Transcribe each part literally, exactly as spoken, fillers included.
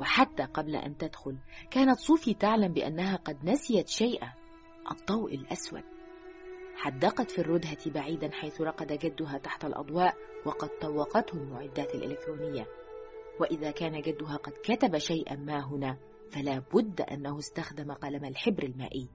وحتى قبل أن تدخل كانت صوفي تعلم بأنها قد نسيت شيئا: الضوء الأسود. حدقت في الردهة بعيدا حيث رقد جدها تحت الأضواء وقد طوقته المعدات الإلكترونية، وإذا كان جدها قد كتب شيئا ما هنا فلا بد أنه استخدم قلم الحبر المائي.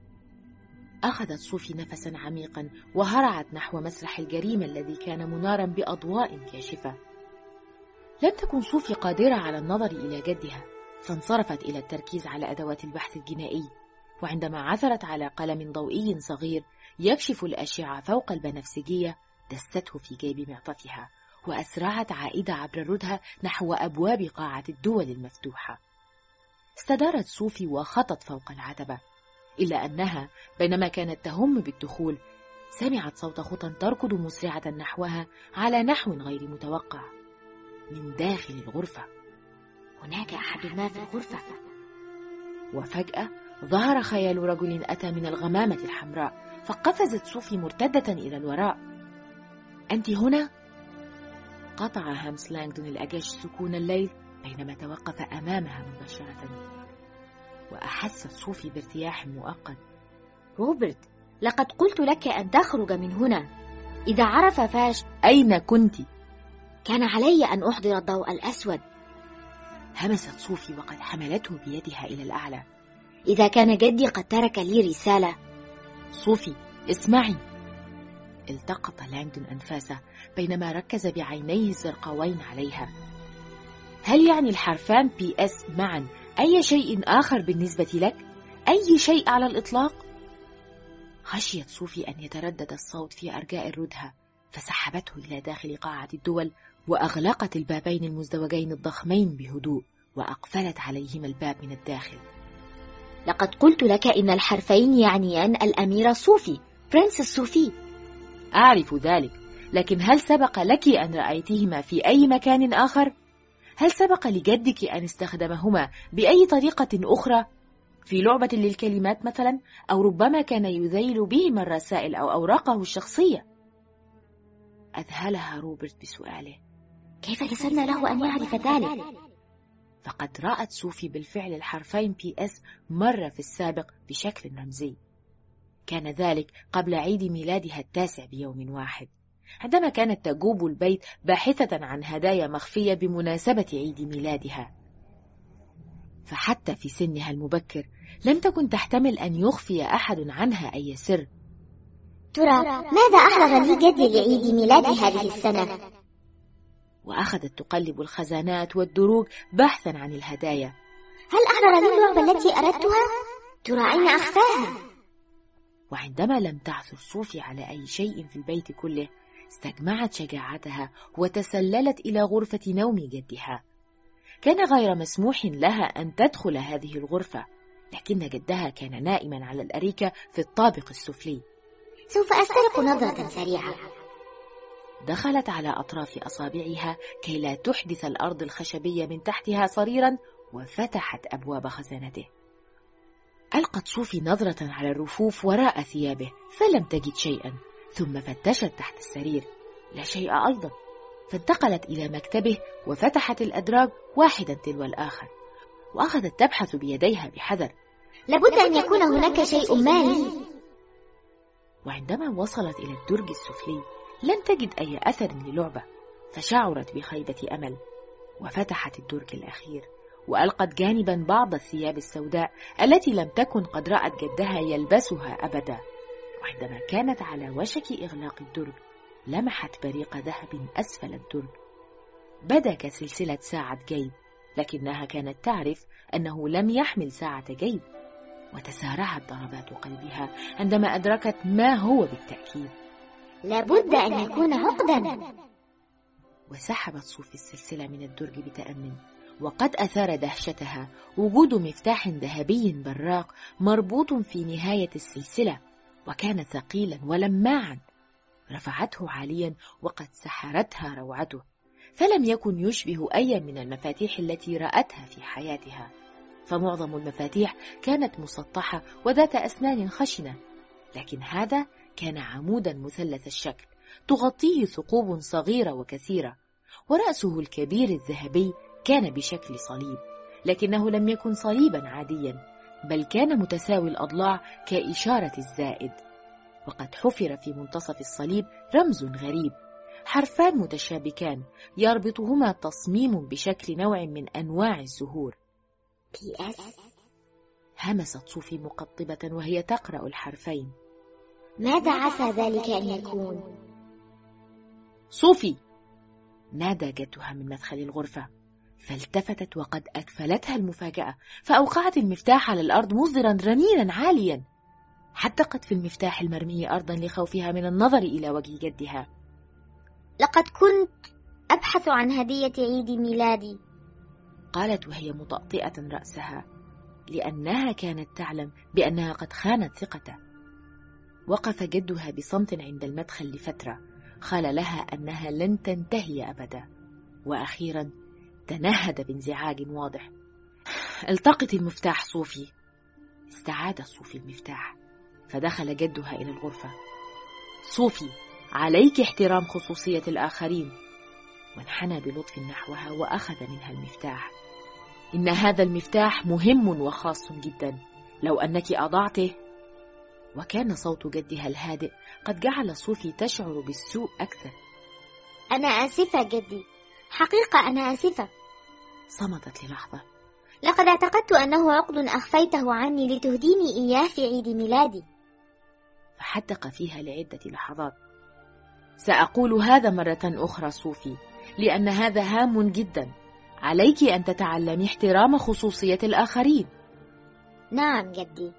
أخذت صوفي نفسا عميقا وهرعت نحو مسرح الجريمة الذي كان منارا بأضواء كاشفة. لم تكن صوفي قادرة على النظر إلى جدها، فانصرفت إلى التركيز على أدوات البحث الجنائي، وعندما عثرت على قلم ضوئي صغير يكشف الأشعة فوق البنفسجية دسته في جيب معطفها وأسرعت عائدة عبر الردهة نحو أبواب قاعة الدول المفتوحة. استدارت صوفي وخطت فوق العتبة، إلا أنها بينما كانت تهم بالدخول سمعت صوت خطى تركض مسرعة نحوها على نحو غير متوقع من داخل الغرفة. هناك أحد ما في الغرفة. وفجأة ظهر خيال رجل أتى من الغمامة الحمراء، فقفزت صوفي مرتدة إلى الوراء. أنت هنا؟ قطع هامس لانغدون الأجاش سكون الليل بينما توقف أمامها مباشرة، وأحست صوفي بارتياح مؤقت. روبرت، لقد قلت لك أن تخرج من هنا. إذا عرف فاش أين كنت؟ كان علي أن أحضر الضوء الأسود. همست صوفي وقد حملته بيدها إلى الأعلى. إذا كان جدي قد ترك لي رسالة. صوفي اسمعي. التقط لانغدون أنفاسه بينما ركز بعينيه الزرقاوين عليها. هل يعني الحرفان بي اس معا أي شيء آخر بالنسبة لك؟ أي شيء على الإطلاق؟ خشيت صوفي أن يتردد الصوت في أرجاء الردهة، فسحبته إلى داخل قاعة الدول وأغلقت البابين المزدوجين الضخمين بهدوء وأقفلت عليهما الباب من الداخل. لقد قلت لك إن الحرفين يعنيان الأميرة صوفي، برنس صوفي. أعرف ذلك، لكن هل سبق لك أن رأيتهما في أي مكان آخر؟ هل سبق لجدك أن استخدمهما بأي طريقة أخرى؟ في لعبة للكلمات مثلا، أو ربما كان يذيل بهما الرسائل أو أوراقه الشخصية؟ أذهلها روبرت بسؤاله. كيف تسنى له أن يعرف ذلك؟ فقد رأت صوفي بالفعل الحرفين بي اس مرة في السابق بشكل رمزي. كان ذلك قبل عيد ميلادها التاسع بيوم واحد، عندما كانت تجوب البيت باحثة عن هدايا مخفية بمناسبة عيد ميلادها. فحتى في سنها المبكر لم تكن تحتمل أن يخفي أحد عنها أي سر. ترى ماذا أحضر لي جدي لعيد ميلادي هذه السنة؟ وأخذت تقلب الخزانات والدروج بحثا عن الهدايا. هل أحضر لي اللعبة التي أردتها؟ ترى أين أخفاها؟ وعندما لم تعثر صوفي على أي شيء في البيت كله استجمعت شجاعتها وتسللت إلى غرفة نوم جدها. كان غير مسموح لها أن تدخل هذه الغرفة، لكن جدها كان نائما على الأريكة في الطابق السفلي. سوف أسترق نظرة سريعة. دخلت على أطراف أصابعها كي لا تحدث الأرض الخشبية من تحتها صريرا، وفتحت أبواب خزانته. ألقت صوفي نظرة على الرفوف وراء ثيابه فلم تجد شيئا، ثم فتشت تحت السرير، لا شيء أيضا. فانتقلت إلى مكتبه وفتحت الأدراج واحدا تلو الآخر، وأخذت تبحث بيديها بحذر. لابد أن يكون هناك شيء ما لي. وعندما وصلت إلى الدرج السفلي لم تجد أي أثر للعبة، فشعرت بخيبة أمل، وفتحت الدرج الأخير وألقت جانبا بعض الثياب السوداء التي لم تكن قد رأت جدها يلبسها أبدا. وعندما كانت على وشك إغلاق الدرج لمحت بريق ذهب أسفل الدرج، بدا كسلسلة ساعة جيب، لكنها كانت تعرف أنه لم يحمل ساعة جيب. وتسارعت ضربات قلبها عندما أدركت ما هو بالتأكيد. لابد أن يكون عقدا. وسحبت صوفي السلسلة من الدرج بتأمن، وقد أثار دهشتها وجود مفتاح ذهبي براق مربوط في نهاية السلسلة، وكان ثقيلا ولماعا. رفعته عاليا وقد سحرتها روعته، فلم يكن يشبه أي من المفاتيح التي رأتها في حياتها، فمعظم المفاتيح كانت مسطحة وذات أسنان خشنة، لكن هذا كان عمودا مثلث الشكل تغطيه ثقوب صغيرة وكثيرة، ورأسه الكبير الذهبي كان بشكل صليب، لكنه لم يكن صليبا عاديا، بل كان متساوي الأضلاع كإشارة الزائد. وقد حفر في منتصف الصليب رمز غريب، حرفان متشابكان يربطهما تصميم بشكل نوع من أنواع الزهور. بي إس. همست صوفي مقطبة وهي تقرأ الحرفين. ماذا عسى ذلك أن يكون؟ صوفي، نادى جدها من مدخل الغرفة، فالتفتت وقد أكفلتها المفاجأة، فأوقعت المفتاح على الأرض مصدرا رنينا عاليا. حدقت في المفتاح المرمي أرضا لخوفها من النظر إلى وجه جدها. لقد كنت أبحث عن هدية عيد ميلادي، قالت وهي مطأطئة رأسها، لأنها كانت تعلم بأنها قد خانت ثقته. وقف جدها بصمت عند المدخل لفترة، قال لها أنها لن تنتهي أبدا، وأخيرا تنهد بانزعاج واضح. التقط المفتاح صوفي. استعاد صوفي المفتاح، فدخل جدها إلى الغرفة. صوفي، عليك احترام خصوصية الآخرين. وانحنى بلطف نحوها وأخذ منها المفتاح. إن هذا المفتاح مهم وخاص جدا، لو أنك أضعته. وكان صوت جدها الهادئ قد جعل صوفي تشعر بالسوء أكثر. أنا آسفة جدي، حقيقة أنا آسفة. صمتت للحظة. لقد اعتقدت أنه عقد أخفيته عني لتهديني إياه في عيد ميلادي. فحدق فيها لعدة لحظات. سأقول هذا مرة أخرى صوفي، لأن هذا هام جدا. عليك أن تتعلمي احترام خصوصية الآخرين. نعم جدي.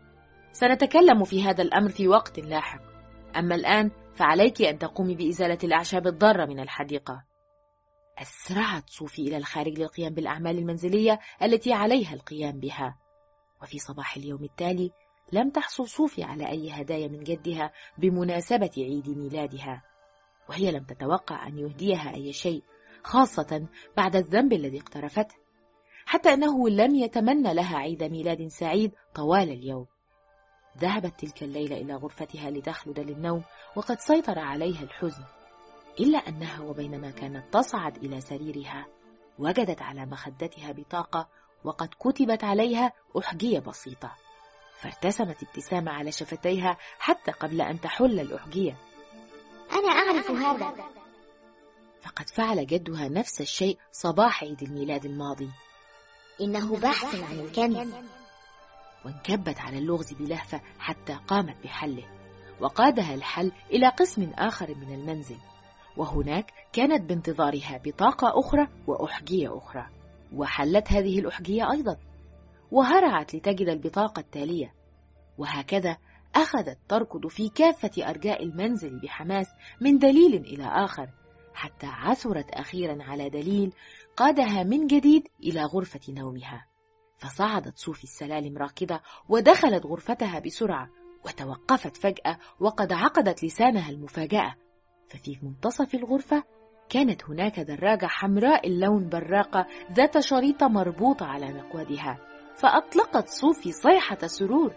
سنتكلم في هذا الأمر في وقت لاحق، أما الآن فعليك أن تقومي بإزالة الأعشاب الضارة من الحديقة. أسرعت صوفي إلى الخارج للقيام بالأعمال المنزلية التي عليها القيام بها. وفي صباح اليوم التالي لم تحصل صوفي على أي هدايا من جدها بمناسبة عيد ميلادها، وهي لم تتوقع أن يهديها أي شيء، خاصة بعد الذنب الذي اقترفته، حتى أنه لم يتمنى لها عيد ميلاد سعيد طوال اليوم. ذهبت تلك الليلة إلى غرفتها لتخلد للنوم وقد سيطر عليها الحزن، إلا أنها وبينما كانت تصعد إلى سريرها وجدت على مخدتها بطاقة وقد كتبت عليها أحجية بسيطة، فارتسمت ابتسامة على شفتيها حتى قبل أن تحل الأحجية. أنا أعرف هذا. فقد فعل جدها نفس الشيء صباح عيد الميلاد الماضي. إنه بحث عن الكنز. وانكبت على اللغز بلهفة حتى قامت بحله، وقادها الحل إلى قسم آخر من المنزل، وهناك كانت بانتظارها بطاقة أخرى وأحجية أخرى، وحلت هذه الأحجية أيضا، وهرعت لتجد البطاقة التالية. وهكذا أخذت تركض في كافة أرجاء المنزل بحماس من دليل إلى آخر، حتى عثرت أخيرا على دليل قادها من جديد إلى غرفة نومها. فصعدت صوفي السلالم راكضة ودخلت غرفتها بسرعة، وتوقفت فجأة وقد عقدت لسانها المفاجأة، ففي منتصف الغرفة كانت هناك دراجة حمراء اللون براقة ذات شريطة مربوطة على مقودها. فأطلقت صوفي صيحة سرور.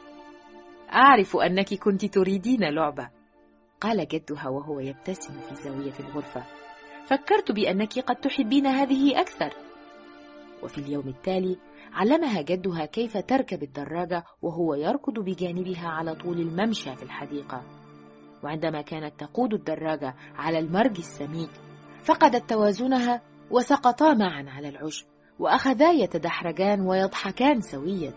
أعرف أنك كنت تريدين لعبة، قال جدها وهو يبتسم في زاوية الغرفة. فكرت بأنك قد تحبين هذه أكثر. وفي اليوم التالي علمها جدها كيف تركب الدراجة وهو يركض بجانبها على طول الممشى في الحديقة. وعندما كانت تقود الدراجة على المرج السميك فقدت توازنها وسقطا معا على العشب، وأخذا يتدحرجان ويضحكان سويا.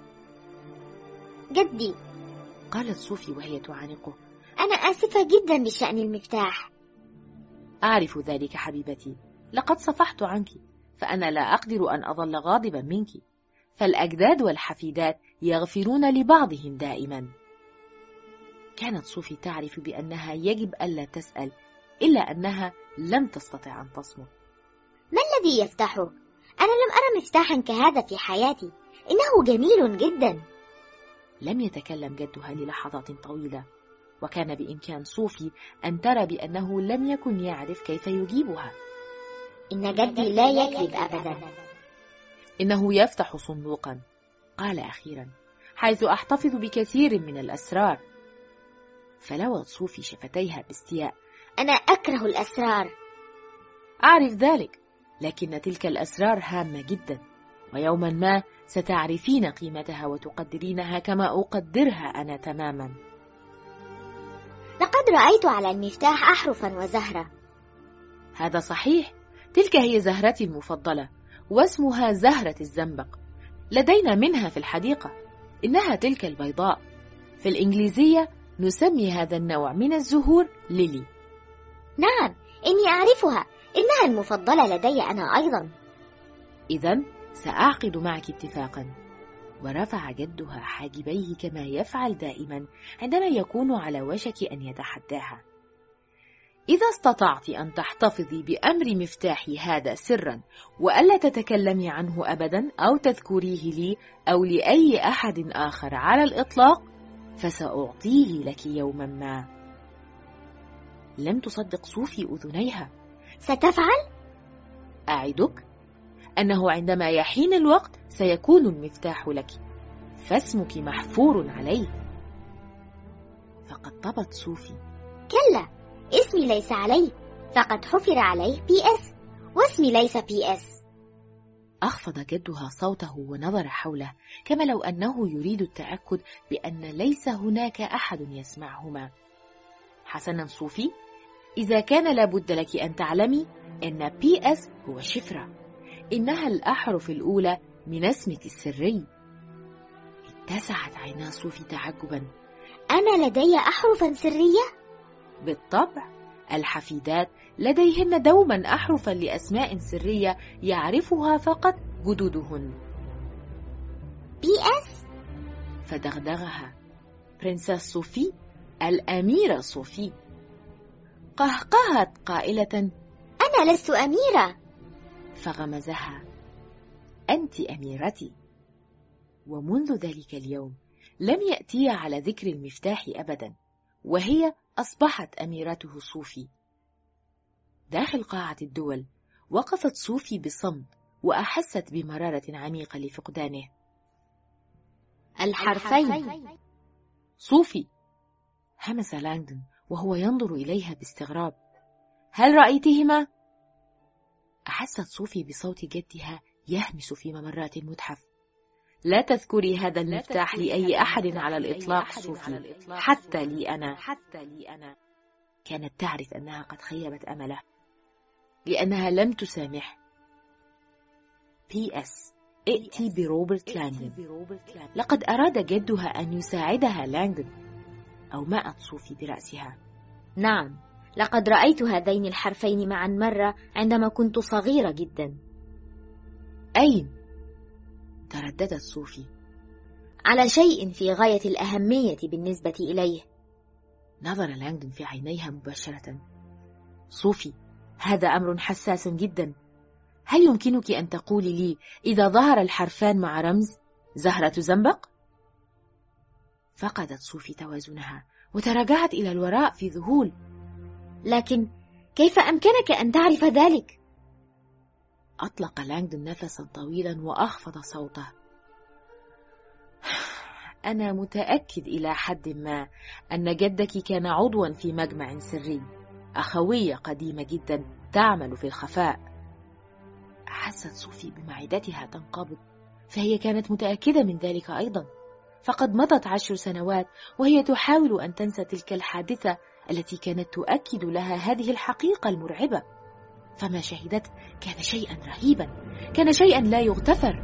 جدي، قالت صوفي وهي تعانقه، أنا آسفة جدا بشأن المفتاح. أعرف ذلك حبيبتي، لقد صفحت عنك، فأنا لا أقدر أن أظل غاضبا منك، فالأجداد والحفيدات يغفرون لبعضهم دائما. كانت صوفي تعرف بأنها يجب ألا تسأل، إلا أنها لم تستطع أن تصمت. ما الذي يفتحه؟ أنا لم أرى مفتاحا كهذا في حياتي، إنه جميل جدا. لم يتكلم جدها للحظات طويلة، وكان بإمكان صوفي أن ترى بأنه لم يكن يعرف كيف يجيبها. إن جدي لا يكذب أبدا. إنه يفتح صندوقا، قال أخيرا، حيث أحتفظ بكثير من الأسرار. فلوت صوفي شفتيها باستياء. أنا أكره الأسرار. أعرف ذلك، لكن تلك الأسرار هامة جدا، ويوما ما ستعرفين قيمتها وتقدرينها كما أقدرها أنا تماما. لقد رأيت على المفتاح أحرفا وزهرة. هذا صحيح، تلك هي زهرتي المفضلة، واسمها زهرة الزنبق. لدينا منها في الحديقة، إنها تلك البيضاء. في الإنجليزية نسمي هذا النوع من الزهور ليلي. نعم، إني أعرفها، إنها المفضلة لدي أنا أيضا. إذن سأعقد معك اتفاقا. ورفع جدها حاجبيه كما يفعل دائما عندما يكون على وشك أن يتحداها. إذا استطعت أن تحتفظي بأمر مفتاحي هذا سرا وألا تتكلمي عنه أبدا أو تذكريه لي أو لأي أحد آخر على الإطلاق، فسأعطيه لك يوما ما. لم تصدق صوفي أذنيها. ستفعل؟ أعدك أنه عندما يحين الوقت سيكون المفتاح لك، فاسمك محفور عليه. فقد طبت صوفي. كلا، اسمي ليس عليه، فقد حفر عليه بي اس، واسمي ليس بي اس. أخفض جدها صوته ونظر حوله كما لو أنه يريد التأكد بأن ليس هناك أحد يسمعهما. حسنا صوفي، إذا كان لابد لك أن تعلمي أن بي اس هو شفرة، إنها الأحرف الأولى من اسمك السري. اتسعت عينا صوفي تعجبا. أنا لدي أحرفا سرية؟ بالطبع، الحفيدات لديهن دوما أحرفا لأسماء سرية يعرفها فقط جدودهن. بي اس؟ فدغدغها. برنسيس صوفي، الأميرة صوفي. قهقهت قائلة: أنا لست أميرة. فغمزها: أنت أميرتي. ومنذ ذلك اليوم لم يأتي على ذكر المفتاح أبدا، وهي أصبحت أميرته صوفي. داخل قاعة الدول وقفت صوفي بصمت وأحست بمرارة عميقة لفقدانه. الحرفين. صوفي، همس لانغدون وهو ينظر إليها باستغراب. هل رأيتهما؟ أحست صوفي بصوت جدها يهمس في ممرات المتحف. لا تذكري هذا المفتاح لأي أحد على الإطلاق صوفي، حتى لي أنا. كانت تعرف أنها قد خيبت أمله، لأنها لم تسامح. بي اس ائتي بروبرت لانغدون. لقد أراد جدها أن يساعدها لانغدون. أومأت صوفي برأسها. نعم، لقد رأيت هذين الحرفين معا مرة عندما كنت صغيرة جدا. أين؟ ترددت صوفي. على شيء في غاية الأهمية بالنسبة إليه. نظر لانغدون في عينيها مباشرة. صوفي، هذا أمر حساس جدا. هل يمكنك أن تقولي لي إذا ظهر الحرفان مع رمز زهرة زنبق؟ فقدت صوفي توازنها وتراجعت إلى الوراء في ذهول. لكن كيف أمكنك أن تعرف ذلك؟ أطلق لانغدون نفسا طويلا وأخفض صوته. أنا متأكد إلى حد ما أن جدك كان عضوا في مجمع سري، أخوية قديمة جدا تعمل في الخفاء. حست صوفي بمعدتها تنقبض، فهي كانت متأكدة من ذلك أيضا. فقد مضت عشر سنوات وهي تحاول أن تنسى تلك الحادثة التي كانت تؤكد لها هذه الحقيقة المرعبة. فما شهدته كان شيئا رهيبا، كان شيئا لا يغتفر.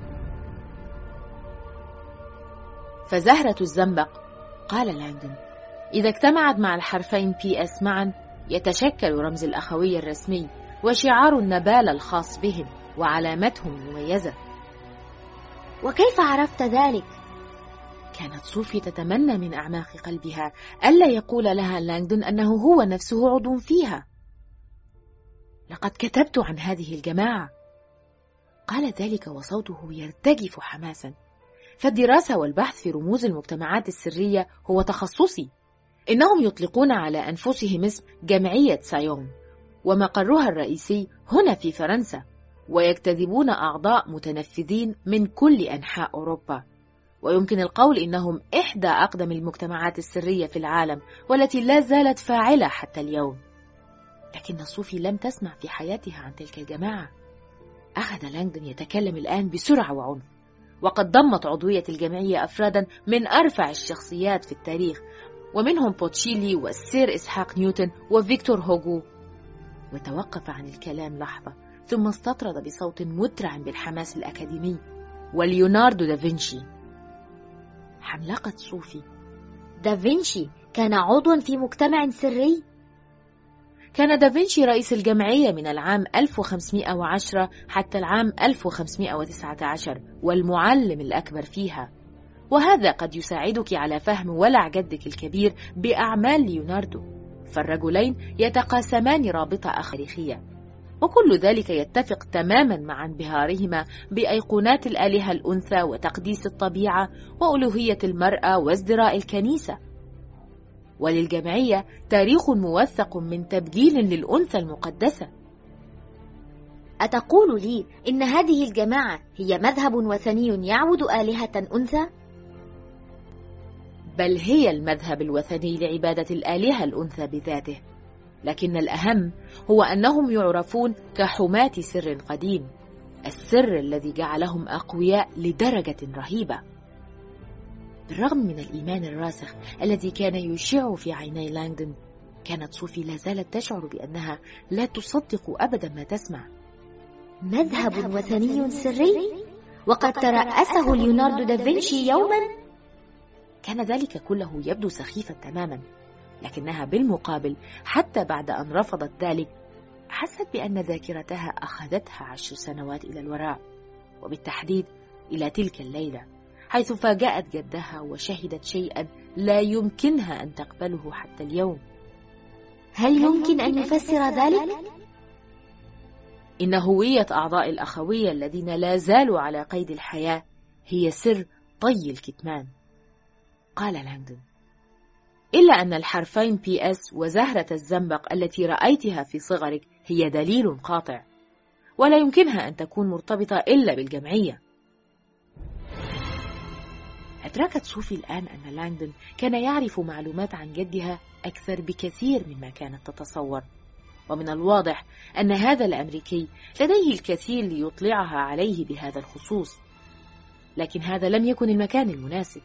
فزهرة الزنبق، قال لانغدون، إذا اجتمعت مع الحرفين بي اس معا يتشكل رمز الأخوية الرسمي وشعار النبال الخاص بهم وعلامتهم المميزة. وكيف عرفت ذلك؟ كانت صوفي تتمنى من أعماق قلبها ألا يقول لها لانغدون أنه هو نفسه عضو فيها. لقد كتبت عن هذه الجماعة، قال ذلك وصوته يرتجف حماسا. فالدراسة والبحث في رموز المجتمعات السرية هو تخصصي. إنهم يطلقون على أنفسهم اسم جمعية سايون، ومقرها الرئيسي هنا في فرنسا، ويجتذبون أعضاء متنفذين من كل أنحاء أوروبا. ويمكن القول إنهم إحدى أقدم المجتمعات السرية في العالم، والتي لا زالت فاعلة حتى اليوم. لكن صوفي لم تسمع في حياتها عن تلك الجماعة. أخذ لانغدون يتكلم الآن بسرعة وعنف، وقد ضمت عضوية الجمعية أفرادا من أرفع الشخصيات في التاريخ، ومنهم بوتشيلي والسير إسحاق نيوتن وفيكتور هوغو. وتوقف عن الكلام لحظة، ثم استطرد بصوت مترع بالحماس الأكاديمي: وليوناردو دافنشي. حملقت صوفي: دافنشي كان عضوا في مجتمع سري؟ كان دافنشي رئيس الجمعية من العام ألف وخمسمائة وعشرة حتى العام ألف وخمسمائة وتسعة عشر، والمعلم الأكبر فيها. وهذا قد يساعدك على فهم ولع جدك الكبير بأعمال ليوناردو، فالرجلين يتقاسمان رابطة أخريخية، وكل ذلك يتفق تماما مع انبهارهما بأيقونات الآلهة الأنثى وتقديس الطبيعة وألوهية المرأة وازدراء الكنيسة. وللجمعية تاريخ موثق من تبجيل للأنثى المقدسة. أتقول لي إن هذه الجماعة هي مذهب وثني يعبد آلهة أنثى؟ بل هي المذهب الوثني لعبادة الآلهة الأنثى بذاته، لكن الأهم هو أنهم يعرفون كحماة سر قديم، السر الذي جعلهم أقوياء لدرجة رهيبة. بالرغم من الإيمان الراسخ الذي كان يشع في عيني لانغدون، كانت صوفي لا زالت تشعر بأنها لا تصدق أبدا ما تسمع. مذهب وثني سري؟ وقد ترأسه ليوناردو دافنشي يوما؟ كان ذلك كله يبدو سخيفا تماما، لكنها بالمقابل حتى بعد أن رفضت ذلك حست بأن ذاكرتها أخذتها عشر سنوات إلى الوراء، وبالتحديد إلى تلك الليلة حيث فاجأت جدها وشهدت شيئا لا يمكنها أن تقبله حتى اليوم. هل يمكن أن يفسر ذلك؟ إن هوية أعضاء الأخوية الذين لا زالوا على قيد الحياة هي سر طي الكتمان، قال لانغدون. إلا أن الحرفين بي إس وزهرة الزنبق التي رأيتها في صغرك هي دليل قاطع، ولا يمكنها أن تكون مرتبطة إلا بالجمعية. أدركت صوفي الآن أن لانغدون كان يعرف معلومات عن جدها أكثر بكثير مما كانت تتصور، ومن الواضح أن هذا الأمريكي لديه الكثير ليطلعها عليه بهذا الخصوص، لكن هذا لم يكن المكان المناسب.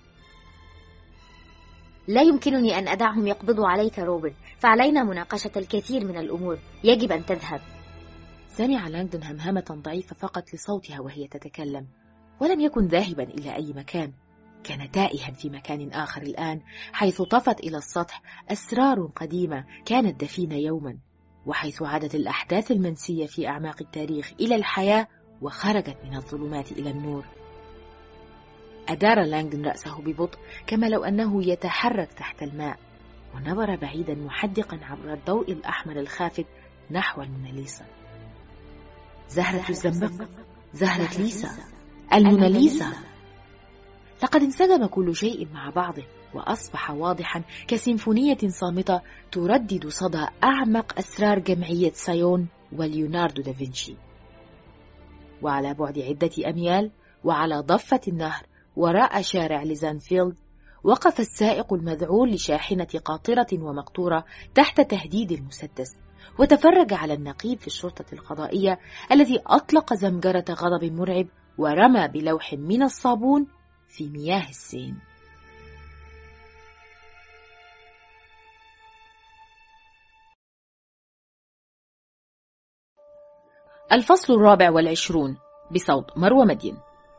لا يمكنني أن أدعهم يقبضوا عليك روبرت، فعلينا مناقشة الكثير من الأمور. يجب أن تذهب. سمع لانغدون همهمة ضعيفة فقط لصوتها وهي تتكلم، ولم يكن ذاهبا إلى أي مكان. كان تائها في مكان آخر الآن، حيث طفت إلى السطح أسرار قديمة كانت دفينة يوما، وحيث عادت الأحداث المنسية في أعماق التاريخ إلى الحياة وخرجت من الظلمات إلى النور. أدار لانغدون رأسه ببطء كما لو أنه يتحرك تحت الماء، ونظر بعيدا محدقا عبر الضوء الأحمر الخافت نحو الموناليسا. زهرة الزنبق، زهرة ليسا، الموناليسا. لقد انسجم كل شيء مع بعضه، وأصبح واضحا كسيمفونية صامتة تردد صدى أعمق أسرار جمعية سايون وليوناردو دافنشي. وعلى بعد عدة أميال وعلى ضفة النهر وراء شارع ليزانفيلد، وقف السائق المذعول لشاحنة قاطرة ومقطورة تحت تهديد المسدس، وتفرج على النقيب في الشرطة القضائية الذي أطلق زمجرة غضب مرعب ورمى بلوح من الصابون في مياه السين. الفصل الرابع والعشرون، بصوت مروى مدين.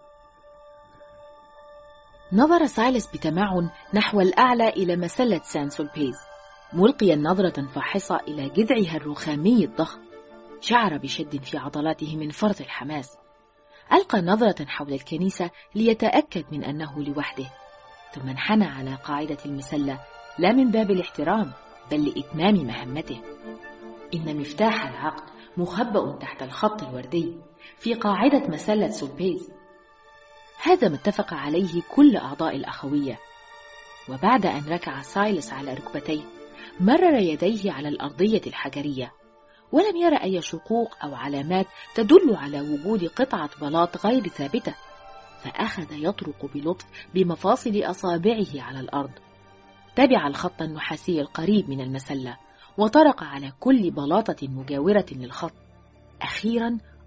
نظر سايلس بتمعن نحو الأعلى إلى مسلة سان سولبيز، ملقيا نظرة فاحصة إلى جذعها الرخامي الضخم. شعر بشد في عضلاته من فرط الحماس. ألقى نظرة حول الكنيسة ليتأكد من أنه لوحده، ثم انحنى على قاعدة المسلة، لا من باب الاحترام بل لإتمام مهمته. إن مفتاح العقد مخبأ تحت الخط الوردي في قاعدة مسلة سولبيز. هذا ما اتفق عليه كل أعضاء الأخوية. وبعد أن ركع سايلس على ركبتيه، مرر يديه على الأرضية الحجرية، ولم يرى أي شقوق أو علامات تدل على وجود قطعة بلاط غير ثابتة، فأخذ يطرق بلطف بمفاصل أصابعه على الأرض. تبع الخط النحاسي القريب من المسلة، وطرق على كل بلاطة مجاورة للخط. أخيرا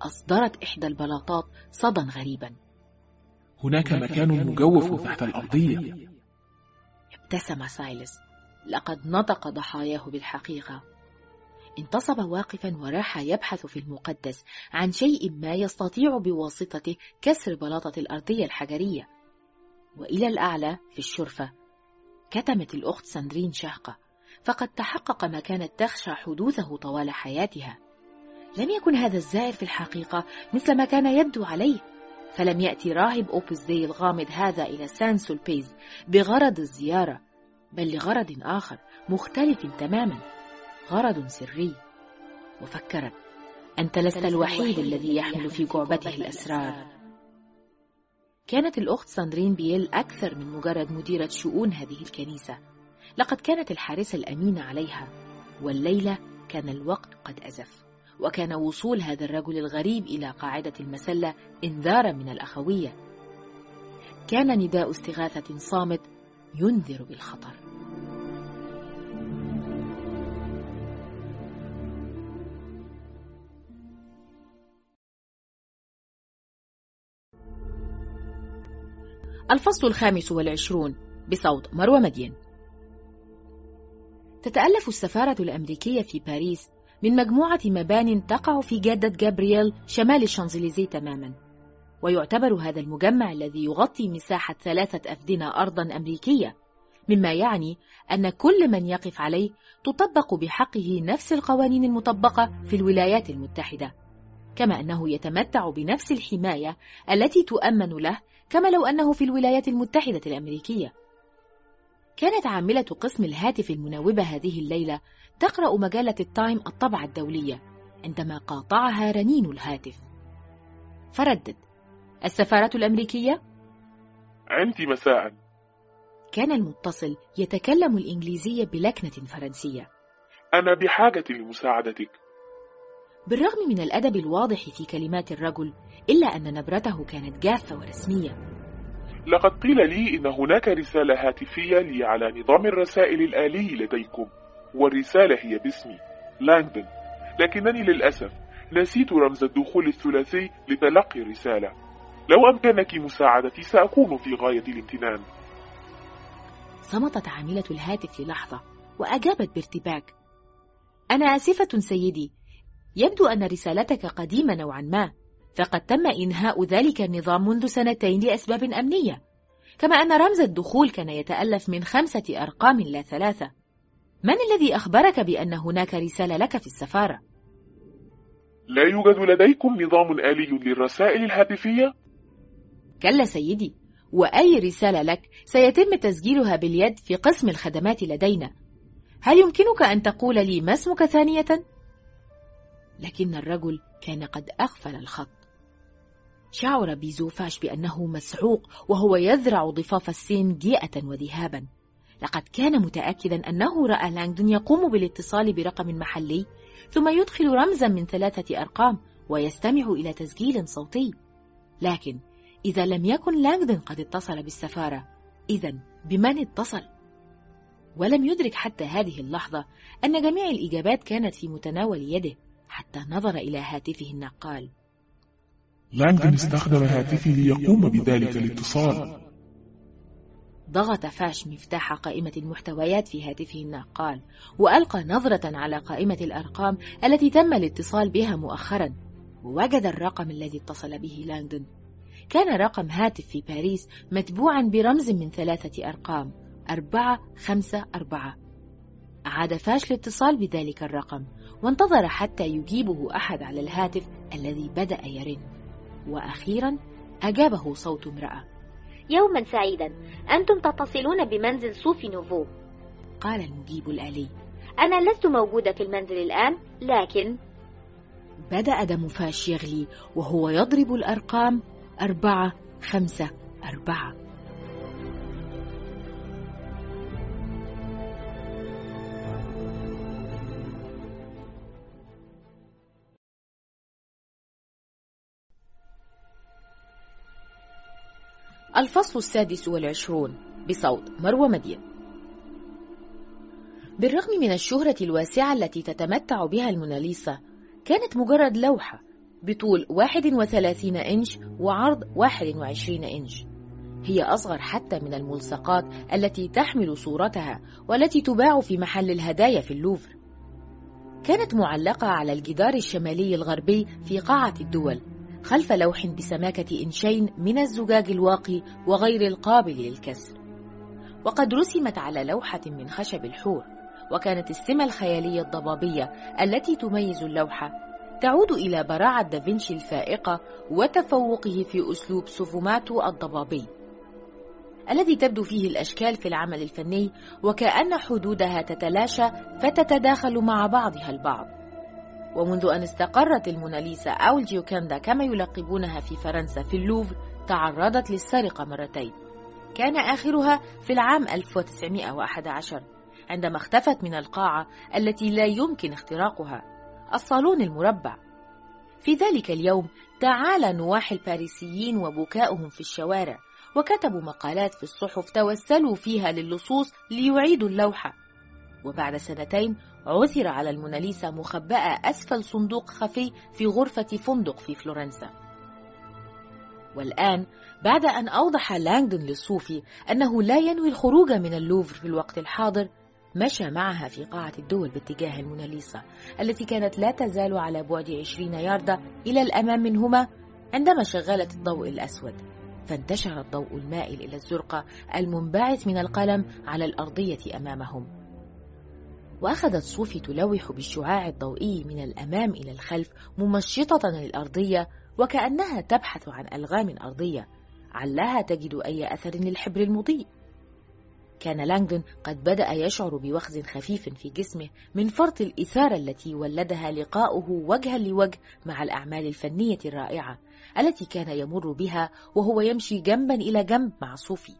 أصدرت إحدى البلاطات صدى غريبا. هناك مكان مجوف تحت الأرضية. ابتسم سايلس. لقد نطق ضحاياه بالحقيقة. انتصب واقفا وراح يبحث في المقدس عن شيء ما يستطيع بواسطته كسر بلاطة الأرضية الحجرية. وإلى الأعلى في الشرفة كتمت الأخت ساندرين شهقة، فقد تحقق ما كانت تخشى حدوثه طوال حياتها. لم يكن هذا الزائر في الحقيقة مثل ما كان يبدو عليه، فلم يأتي راهب أوبس دي الغامض هذا إلى سان سولبيز بغرض الزيارة، بل لغرض آخر مختلف تماما، غرض سري. وفكرت: أنت لست الوحيد الذي يحمل في جعبته الأسرار. كانت الأخت ساندرين بيل أكثر من مجرد مديرة شؤون هذه الكنيسة، لقد كانت الحارسة الأمينة عليها، والليلة كان الوقت قد أزف، وكان وصول هذا الرجل الغريب إلى قاعدة المسلة إنذارا من الأخوية. كان نداء استغاثة صامت ينذر بالخطر. الفصل الخامس والعشرون بصوت مروى مدين. تتألف السفارة الأمريكية في باريس من مجموعة مبان تقع في جادة جابرييل شمال الشانزليزيه تماما، ويعتبر هذا المجمع الذي يغطي مساحة ثلاثة أفدنة أرضا أمريكية، مما يعني أن كل من يقف عليه تطبق بحقه نفس القوانين المطبقة في الولايات المتحدة، كما أنه يتمتع بنفس الحماية التي تؤمن له كما لو أنه في الولايات المتحدة الأمريكية. كانت عاملة قسم الهاتف المناوبة هذه الليلة تقرأ مجلة التايم الطبعة الدولية عندما قاطعها رنين الهاتف، فردت: السفارة الأمريكية؟ أنت مساء. كان المتصل يتكلم الإنجليزية بلكنة فرنسية. أنا بحاجة لمساعدتك. بالرغم من الأدب الواضح في كلمات الرجل، إلا أن نبرته كانت جافة ورسمية. لقد قيل لي إن هناك رسالة هاتفية لي على نظام الرسائل الآلي لديكم، والرسالة هي باسمي لانغدون، لكنني للأسف نسيت رمز الدخول الثلاثي لتلقي الرسالة. لو أمكنك مساعدتي سأكون في غاية الامتنان. صمتت عاملة الهاتف للحظة وأجابت بارتباك: أنا آسفة سيدي، يبدو أن رسالتك قديمة نوعا ما، فقد تم إنهاء ذلك النظام منذ سنتين لأسباب أمنية، كما أن رمز الدخول كان يتألف من خمسة أرقام لا ثلاثة. من الذي أخبرك بأن هناك رسالة لك في السفارة؟ لا يوجد لديكم نظام آلي للرسائل الهاتفية؟ كلا سيدي، وأي رسالة لك سيتم تسجيلها باليد في قسم الخدمات لدينا. هل يمكنك أن تقول لي ما اسمك ثانية؟ لكن الرجل كان قد أغفل الخط. شعر بيزوفاش بأنه مسحوق وهو يذرع ضفاف السين جيئة وذهابا. لقد كان متأكدا أنه رأى لانغدون يقوم بالاتصال برقم محلي ثم يدخل رمزا من ثلاثة أرقام ويستمع إلى تسجيل صوتي. لكن إذا لم يكن لانغدون قد اتصل بالسفارة، إذن بمن اتصل؟ ولم يدرك حتى هذه اللحظة أن جميع الإجابات كانت في متناول يده، حتى نظر إلى هاتفه النقال. لانغدون استخدم هاتفي ليقوم بذلك الاتصال. ضغط فاش مفتاح قائمة المحتويات في هاتفه النقال وألقى نظرة على قائمة الأرقام التي تم الاتصال بها مؤخرا، ووجد الرقم الذي اتصل به لانغدون. كان رقم هاتف في باريس متبوعا برمز من ثلاثة أرقام: أربعة خمسة أربعة. أعاد فاش الاتصال بذلك الرقم وانتظر حتى يجيبه أحد على الهاتف الذي بدأ يرن، وأخيرا أجابه صوت امرأة. يوما سعيدا، أنتم تتصلون بمنزل صوفي نوفو. قال المجيب الآلي. أنا لست موجودة في المنزل الآن، لكن بدأ دم فاش يغلي وهو يضرب الأرقام: أربعة خمسة أربعة. الفصل السادس والعشرون بصوت مروى مدين. بالرغم من الشهرة الواسعة التي تتمتع بها الموناليزا، كانت مجرد لوحة بطول واحد وثلاثين إنش وعرض واحد وعشرين إنش. هي أصغر حتى من الملصقات التي تحمل صورتها والتي تباع في محل الهدايا في اللوفر. كانت معلقة على الجدار الشمالي الغربي في قاعة الدول خلف لوح بسماكة إنشين من الزجاج الواقي وغير القابل للكسر، وقد رسمت على لوحة من خشب الحور. وكانت السمة الخيالية الضبابية التي تميز اللوحة تعود إلى براعة دافنشي الفائقة وتفوقه في أسلوب سوفوماتو الضبابي الذي تبدو فيه الأشكال في العمل الفني وكأن حدودها تتلاشى فتتداخل مع بعضها البعض. ومنذ أن استقرت الموناليزا أو الجيوكاندا كما يلقبونها في فرنسا في اللوفر تعرضت للسرقة مرتين، كان آخرها في العام ألف وتسعمائة وأحد عشر عندما اختفت من القاعة التي لا يمكن اختراقها، الصالون المربع. في ذلك اليوم تعالى نواح الباريسيين وبكاؤهم في الشوارع، وكتبوا مقالات في الصحف توسلوا فيها للصوص ليعيدوا اللوحة. وبعد سنتين عثر على الموناليزا مخبأة أسفل صندوق خفي في غرفة فندق في فلورنسا. والآن بعد أن أوضح لانغدون للصوفي أنه لا ينوي الخروج من اللوفر في الوقت الحاضر، مشى معها في قاعة الدول باتجاه الموناليزا التي كانت لا تزال على بعد عشرين ياردة إلى الأمام منهما عندما شغلت الضوء الأسود، فانتشر الضوء المائل إلى الزرقاء المنبعث من القلم على الأرضية أمامهم. وأخذت صوفي تلوح بالشعاع الضوئي من الأمام إلى الخلف ممشطة للأرضية وكأنها تبحث عن ألغام أرضية علها تجد أي أثر للحبر المضيء. كان لانغدون قد بدأ يشعر بوخز خفيف في جسمه من فرط الإثارة التي ولدها لقاؤه وجها لوجه مع الأعمال الفنية الرائعة التي كان يمر بها وهو يمشي جنبا إلى جنب مع صوفي.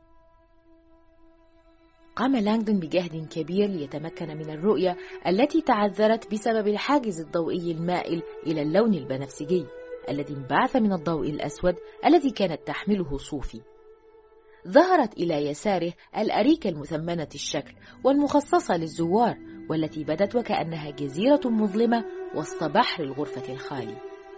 قام لانغدون بجهد كبير ليتمكن من الرؤية التي تعذرت بسبب الحاجز الضوئي المائل إلى اللون البنفسجي الذي انبعث من الضوء الأسود الذي كانت تحمله صوفي. ظهرت إلى يساره الأريكة المثمنة الشكل والمخصصة للزوار، والتي بدت وكأنها جزيرة مظلمة وسط بحر الغرفة الخالي.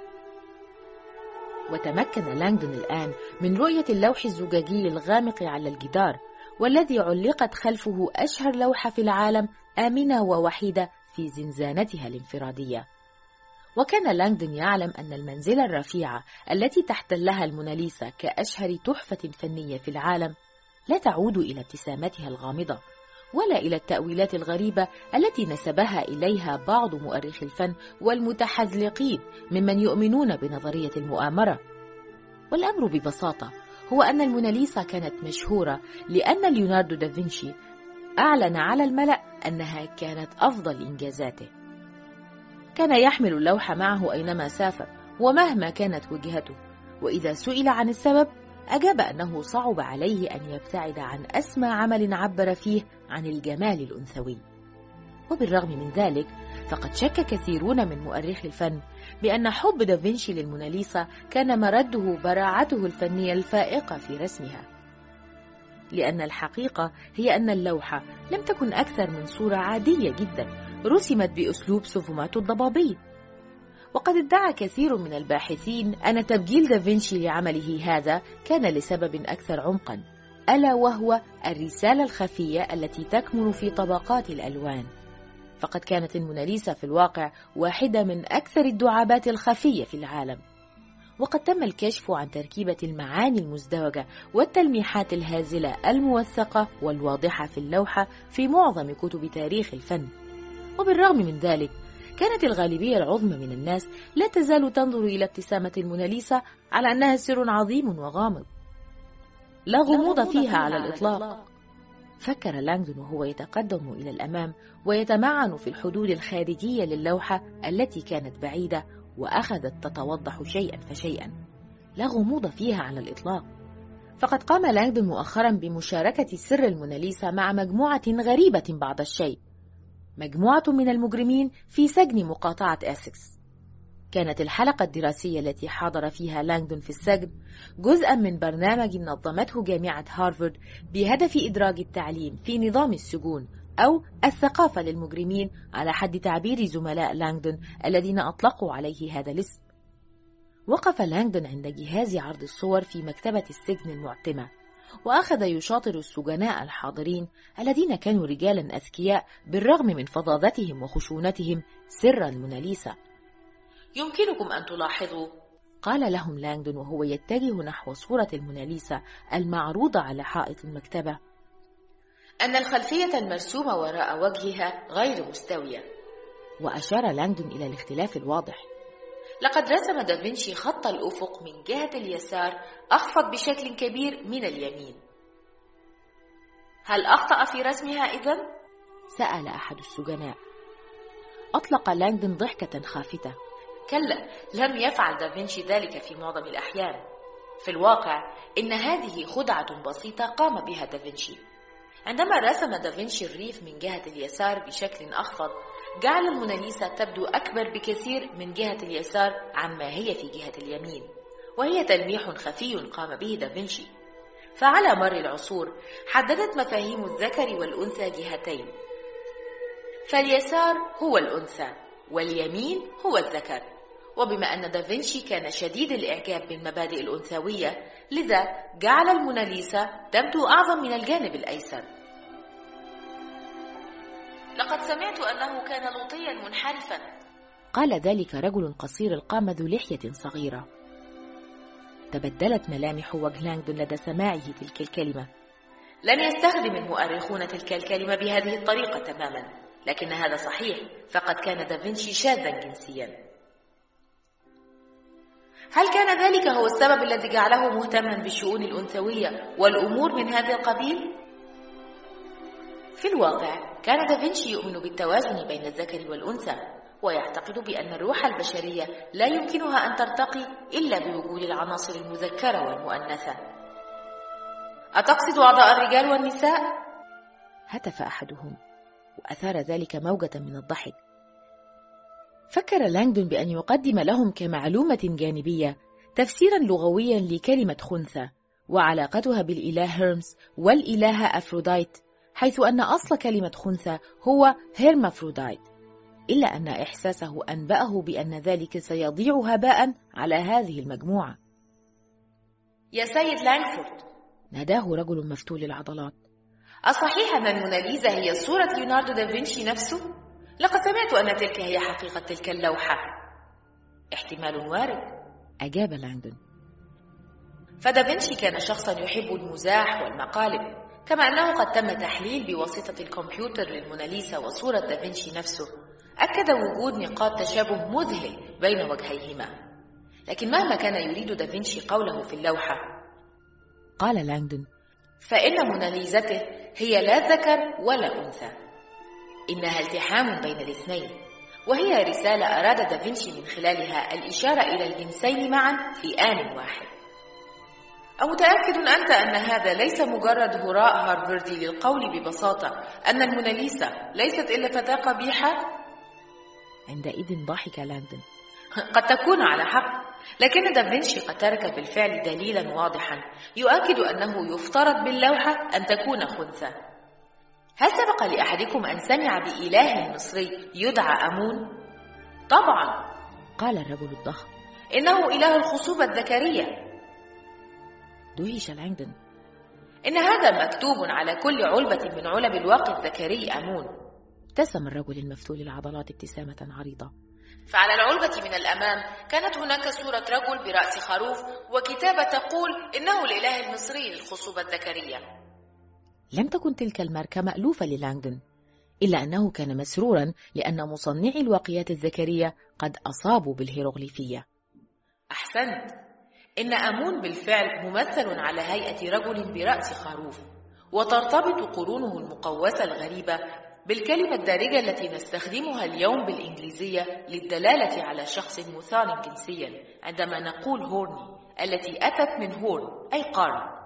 وتمكن لانغدون الآن من رؤية اللوح الزجاجي الغامق على الجدار، والذي علقت خلفه أشهر لوحة في العالم آمنة ووحيدة في زنزانتها الانفرادية. وكان لانغدون يعلم أن المنزلة الرفيعة التي تحتلها الموناليزا كأشهر تحفة فنية في العالم لا تعود إلى ابتسامتها الغامضة ولا إلى التأويلات الغريبة التي نسبها إليها بعض مؤرخي الفن والمتحزلقين ممن يؤمنون بنظرية المؤامرة. والأمر ببساطة هو أن الموناليزا كانت مشهورة لأن ليوناردو دافنشي أعلن على الملأ أنها كانت أفضل إنجازاته. كان يحمل اللوحة معه أينما سافر ومهما كانت وجهته، وإذا سئل عن السبب أجاب أنه صعب عليه أن يبتعد عن أسمى عمل عبر فيه عن الجمال الأنثوي. وبالرغم من ذلك فقد شك كثيرون من مؤرخي الفن بأن حب دافنشي للموناليزا كان مرده براعته الفنية الفائقة في رسمها، لأن الحقيقة هي أن اللوحة لم تكن أكثر من صورة عادية جدا رسمت بأسلوب سوفوماتو الضبابي. وقد ادعى كثير من الباحثين أن تبجيل دافنشي لعمله هذا كان لسبب أكثر عمقا، ألا وهو الرسالة الخفية التي تكمن في طبقات الألوان. فقد كانت الموناليزا في الواقع واحدة من أكثر الدعابات الخفية في العالم، وقد تم الكشف عن تركيبة المعاني المزدوجة والتلميحات الهازلة الموثقة والواضحة في اللوحة في معظم كتب تاريخ الفن. وبالرغم من ذلك كانت الغالبية العظمى من الناس لا تزال تنظر إلى ابتسامة الموناليزا على أنها سر عظيم وغامض لا غموض فيها على الإطلاق. فكر لانغدون وهو يتقدم إلى الأمام ويتمعن في الحدود الخارجية للوحة التي كانت بعيدة وأخذت تتوضح شيئا فشيئا، لا غموض فيها على الإطلاق. فقد قام لانغدون مؤخرا بمشاركة سر الموناليزا مع مجموعة غريبة بعض الشيء، مجموعة من المجرمين في سجن مقاطعة إسكس. كانت الحلقة الدراسية التي حاضر فيها لانغدون في السجن جزءا من برنامج نظمته جامعة هارفارد بهدف إدراج التعليم في نظام السجون أو الثقافة للمجرمين على حد تعبير زملاء لانغدون الذين أطلقوا عليه هذا الاسم. وقف لانغدون عند جهاز عرض الصور في مكتبة السجن المعتمة، وأخذ يشاطر السجناء الحاضرين الذين كانوا رجالا أذكياء بالرغم من فظاظتهم وخشونتهم سر الموناليزا. يمكنكم أن تلاحظوا، قال لهم لانغدون وهو يتجه نحو صورة الموناليزا المعروضة على حائط المكتبة، أن الخلفية المرسومة وراء وجهها غير مستوية. وأشار لانغدون إلى الاختلاف الواضح. لقد رسم دافنشي خط الأفق من جهة اليسار أخفض بشكل كبير من اليمين. هل أخطأ في رسمها إذن؟ سأل أحد السجناء. أطلق لانغدون ضحكة خافتة. كلا، لم يفعل دافنشي ذلك في معظم الأحيان. في الواقع إن هذه خدعة بسيطة قام بها دافنشي. عندما رسم دافنشي الريف من جهة اليسار بشكل أخفض، جعل الموناليزا تبدو أكبر بكثير من جهة اليسار عما هي في جهة اليمين، وهي تلميح خفي قام به دافنشي. فعلى مر العصور حددت مفاهيم الذكر والأنثى جهتين، فاليسار هو الأنثى واليمين هو الذكر. وبما أن دافنشي كان شديد الإعجاب بالمبادئ الأنثوية، لذا جعل الموناليزا تبدو أعظم من الجانب الأيسر. لقد سمعت أنه كان لوطيا منحرفا، قال ذلك رجل قصير القامة ذو لحية صغيرة. تبدلت ملامح وجه لانغدون لدى سماعه تلك الكلمة. لم يستخدم المؤرخون تلك الكلمة بهذه الطريقة تماما، لكن هذا صحيح، فقد كان دافنشي شاذا جنسيا. هل كان ذلك هو السبب الذي جعله مهتما بالشؤون الأنثوية والأمور من هذا القبيل؟ في الواقع كان دافنشي يؤمن بالتوازن بين الذكر والأنثى، ويعتقد بأن الروح البشرية لا يمكنها أن ترتقي إلا بوجود العناصر المذكرة والمؤنثة. أتقصد أعضاء الرجال والنساء؟ هتف أحدهم، وأثار ذلك موجة من الضحك. فكر لانغدون بأن يقدم لهم كمعلومة جانبية تفسيرا لغويا لكلمة خنثى وعلاقتها بالإله هيرمس والإلهة أفروديت، حيث أن أصل كلمة خنثى هو هيرمافروديت، إلا أن إحساسه أنبأه بأن ذلك سيضيع هباء على هذه المجموعة. يا سيد لانغفورد، ناداه رجل مفتول العضلات، أصحيح أن الموناليزا هي صورة ليوناردو دافنشي نفسه؟ لقد سمعت أن تلك هي حقيقة تلك اللوحة. احتمال وارد، أجاب لانغدون. فدافنشي كان شخصا يحب المزاح والمقالب، كما أنه قد تم تحليل بواسطة الكمبيوتر للموناليزا وصورة دافنشي نفسه، أكد وجود نقاط تشابه مذهل بين وجهيهما. لكن مهما كان يريد دافنشي قوله في اللوحة، قال لانغدون، فإن موناليزته هي لا ذكر ولا أنثى، إنها التحام بين الاثنين، وهي رسالة أراد دافنشي من خلالها الإشارة إلى الجنسين معا في آن واحد. أمتأكد أنت أن هذا ليس مجرد هراء هارفردي للقول ببساطة أن الموناليزا ليست إلا فتاة قبيحة؟ عندئذ ضحك لانغدون. قد تكون على حق، لكن دافنشي قد ترك بالفعل دليلا واضحا يؤكد أنه يفترض باللوحة أن تكون خنثى. هل سبق لأحدكم أن سمع بإله مصري يدعى أمون؟ طبعا، قال الرجل الضخم، إنه إله الخصوبة الذكرية. دهش لانغدون. إن هذا مكتوب على كل علبة من علب الواقي الذكري أمون. ابتسم الرجل المفتول العضلات ابتسامة عريضة. فعلى العلبة من الأمام كانت هناك صورة رجل برأس خروف وكتابة تقول إنه الإله المصري للخصوبة الذكرية. لم تكن تلك الماركة مألوفة للانغدون، إلا أنه كان مسرورا لأن مصنعي الواقيات الذكرية قد أصابوا بالهيروغليفية. أحسنت، إن أمون بالفعل ممثل على هيئة رجل برأس خروف، وترتبط قرونه المقوسة الغريبة بالكلمة الدارجة التي نستخدمها اليوم بالإنجليزية للدلالة على شخص مثار جنسيا عندما نقول هورني، التي أتت من هورن أي قرن.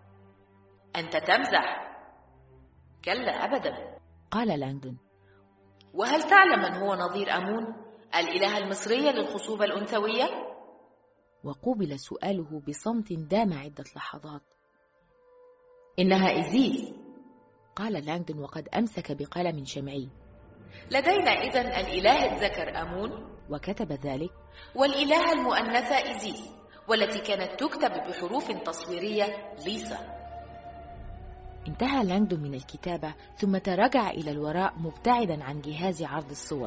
أنت تمزح؟ كلا أبدا، قال لانغدون. وهل تعلم من هو نظير أمون، الإله المصرية للخصوبة الأنثوية؟ وقوبل سؤاله بصمت دام عدة لحظات. إنها إزيس، قال لانغدون وقد أمسك بقلم شمعي. لدينا إذن الإله الذكر أمون وكتب ذلك: والإلهة المؤنثة إيزيس، والتي كانت تكتب بحروف تصويرية ليسا. انتهى لانغدون من الكتابة ثم تراجع إلى الوراء مبتعدا عن جهاز عرض الصور،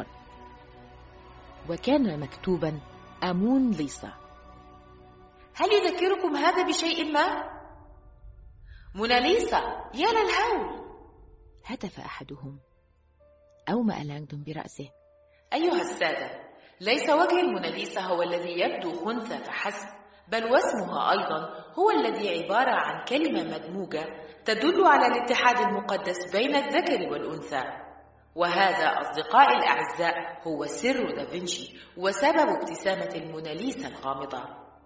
وكان مكتوبا: أمون ليسا. هل يذكركم هذا بشيء ما؟ موناليسا، يا للهول! هتف أحدهم. أومأ لانغدون برأسه. أيها السادة، ليس وجه الموناليسا هو الذي يبدو خنثى فحسب، بل واسمها أيضا هو الذي عبارة عن كلمة مدموجة تدل على الاتحاد المقدس بين الذكر والأنثى. وهذا أصدقائي الأعزاء هو سر دافنشي وسبب ابتسامة الموناليسا الغامضة.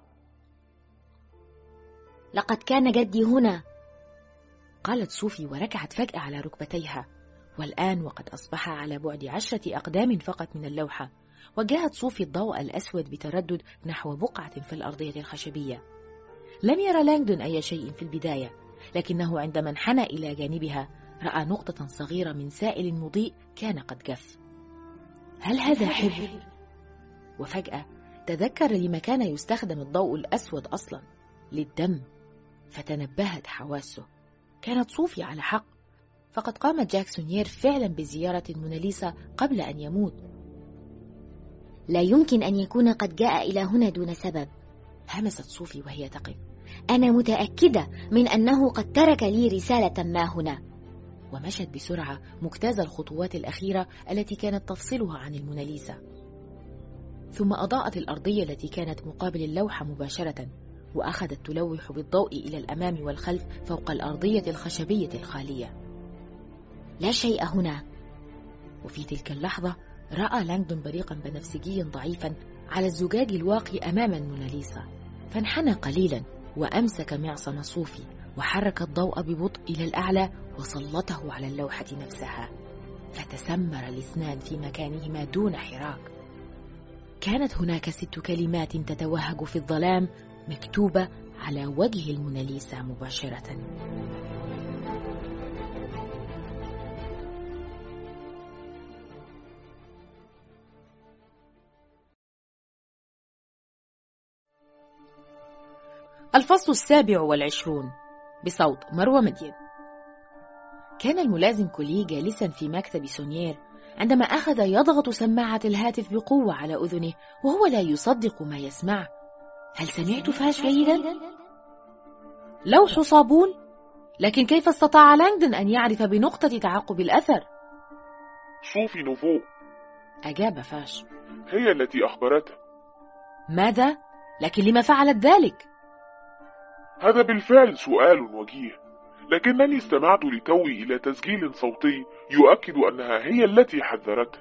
لقد كان جدي هنا، قالت صوفي وركعت فجأة على ركبتيها. والآن وقد أصبح على بعد عشرة أقدام فقط من اللوحة، وجهت صوفي الضوء الأسود بتردد نحو بقعة في الأرضية الخشبية. لم يرى لانغدون أي شيء في البداية، لكنه عندما انحنى إلى جانبها رأى نقطة صغيرة من سائل مضيء كان قد جف. هل هذا حبر؟ وفجأة تذكر لما كان يستخدم الضوء الأسود أصلا، للدم، فتنبهت حواسه. كانت صوفي على حق، فقد قام جاك سونيير فعلا بزيارة الموناليسا قبل أن يموت. لا يمكن أن يكون قد جاء إلى هنا دون سبب، همست صوفي وهي تقف. أنا متأكدة من أنه قد ترك لي رسالة ما هنا. ومشت بسرعة مجتازة الخطوات الأخيرة التي كانت تفصلها عن الموناليسا. ثم أضاءت الأرضية التي كانت مقابل اللوحة مباشرة، وأخذت تلوح بالضوء إلى الأمام والخلف فوق الأرضية الخشبية الخالية. لا شيء هنا. وفي تلك اللحظة رأى لانغدون بريقا بنفسجيا ضعيفا على الزجاج الواقي أمام الموناليسا، فانحنى قليلا وأمسك معصم صوفي وحرك الضوء ببطء إلى الأعلى وسلطه على اللوحة نفسها، فتسمر الاثنان في مكانهما دون حراك. كانت هناك ست كلمات تتوهج في الظلام مكتوبة على وجه الموناليسا مباشرة: الفصل السابع والعشرون، بصوت مروى مدين. كان الملازم كولي جالسا في مكتب سونيير عندما أخذ يضغط سماعة الهاتف بقوة على أذنه وهو لا يصدق ما يسمع. هل سمعت فاش جيدا؟ لوح صابون؟ لكن كيف استطاع لانغدون أن يعرف بنقطة تعقب الأثر؟ صوفي نوفو، أجاب فاش. هي التي أخبرته. ماذا؟ لكن لما فعلت ذلك؟ هذا بالفعل سؤال وجيه، لكنني استمعت لتوي إلى تسجيل صوتي يؤكد أنها هي التي حذرته.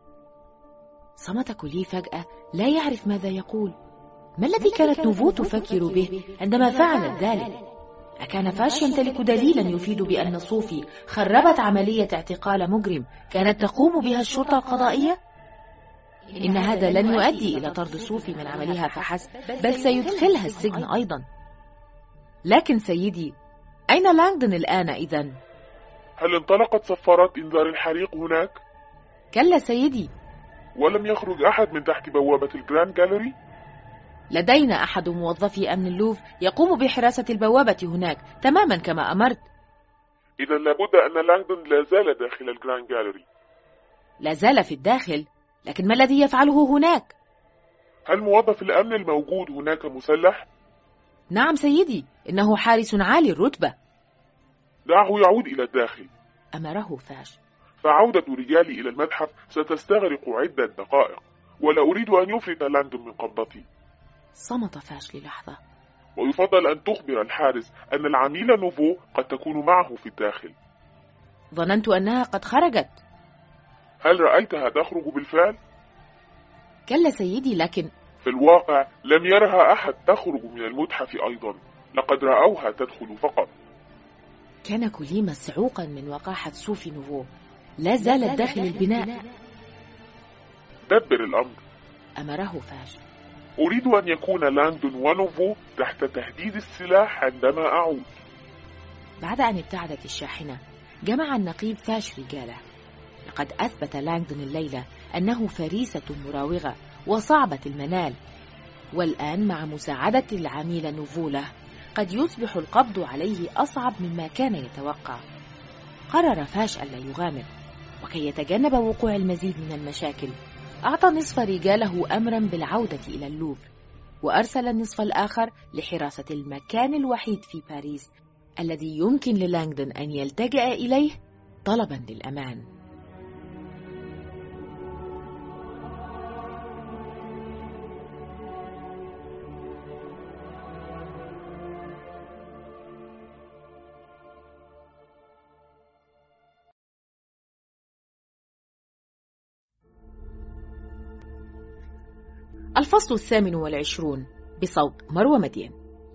صمت كولي فجأة لا يعرف ماذا يقول. ما الذي كانت نوفو تفكر به عندما فعلت ذلك؟ أكان فاش يمتلك دليلا يفيد بأن صوفي خربت عملية اعتقال مجرم كانت تقوم بها الشرطة القضائية؟ إن هذا لن يؤدي إلى طرد صوفي من عملها فحسب، بل سيدخلها السجن أيضا. لكن سيدي، أين لانغدون الآن إذن؟ هل انطلقت صفارات إنذار الحريق هناك؟ كلا سيدي. ولم يخرج أحد من تحت بوابة الجراند جاليري؟ لدينا أحد موظفي أمن اللوف يقوم بحراسة البوابة هناك تماما كما أمرت. إذا لابد أن لانغدون لا زال داخل الجراند جاليري. لا زال في الداخل، لكن ما الذي يفعله هناك؟ هل موظف الأمن الموجود هناك مسلح؟ نعم سيدي، إنه حارس عالي الرتبة. دعه يعود إلى الداخل، أمره فاش. فعودة رجالي إلى المتحف ستستغرق عدة دقائق، ولا أريد أن يفلت لانغدون من قبضتي. صمت فاش للحظة. ويفضل أن تخبر الحارس أن العميل نوفو قد تكون معه في الداخل. ظننت أنها قد خرجت. هل رأيتها تخرج بالفعل؟ كلا سيدي، لكن في الواقع لم يرها أحد تخرج من المتحف أيضا، لقد رأوها تدخل فقط. كان كولي مسعوقا من وقاحة صوفي نوفو، لا زالت داخل البناء. دبر الأمر، أمره فاش. أريد أن يكون لانغدون ونوفو تحت تهديد السلاح عندما أعود. بعد أن ابتعدت الشاحنة جمع النقيب فاش رجاله. لقد أثبت لانغدون الليلة أنه فريسة مراوغة، وصعبة المنال، والآن مع مساعدة العميل نوفولا قد يصبح القبض عليه أصعب مما كان يتوقع. قرر فاش ألا يغامر، وكي يتجنب وقوع المزيد من المشاكل أعطى نصف رجاله أمرا بالعودة إلى اللوفر، وأرسل النصف الآخر لحراسة المكان الوحيد في باريس الذي يمكن للانغدون أن يلتجأ إليه طلبا للأمان. الفصل الثامن والعشرون بصوت مروة مدين.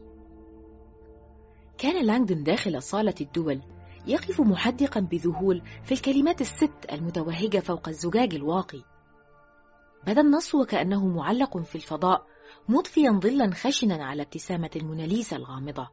كان لانغدون داخل صالة الدول يقف محدقا بذهول في الكلمات الست المتوهجة فوق الزجاج الواقي. بدا النص وكأنه معلق في الفضاء، مضفيا ظلا خشنا على ابتسامة الموناليزا الغامضة.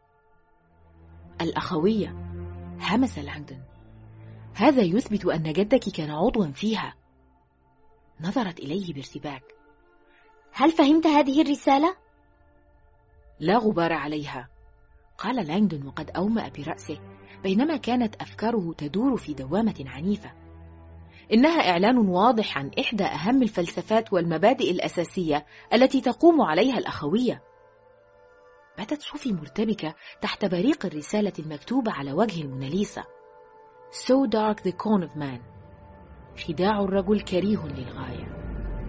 الأخوية، همس لانغدون، هذا يثبت أن جدك كان عضوا فيها. نظرت إليه بارتباك. هل فهمت هذه الرسالة؟ لا غبار عليها، قال لانغدون وقد أومأ برأسه، بينما كانت أفكاره تدور في دوامة عنيفة. إنها إعلان واضح عن إحدى أهم الفلسفات والمبادئ الأساسية التي تقوم عليها الأخوية. بدت صوفي مرتبكة تحت بريق الرسالة المكتوبة على وجه الموناليزا. So dark the con of man. خداع الرجل كريه للغاية.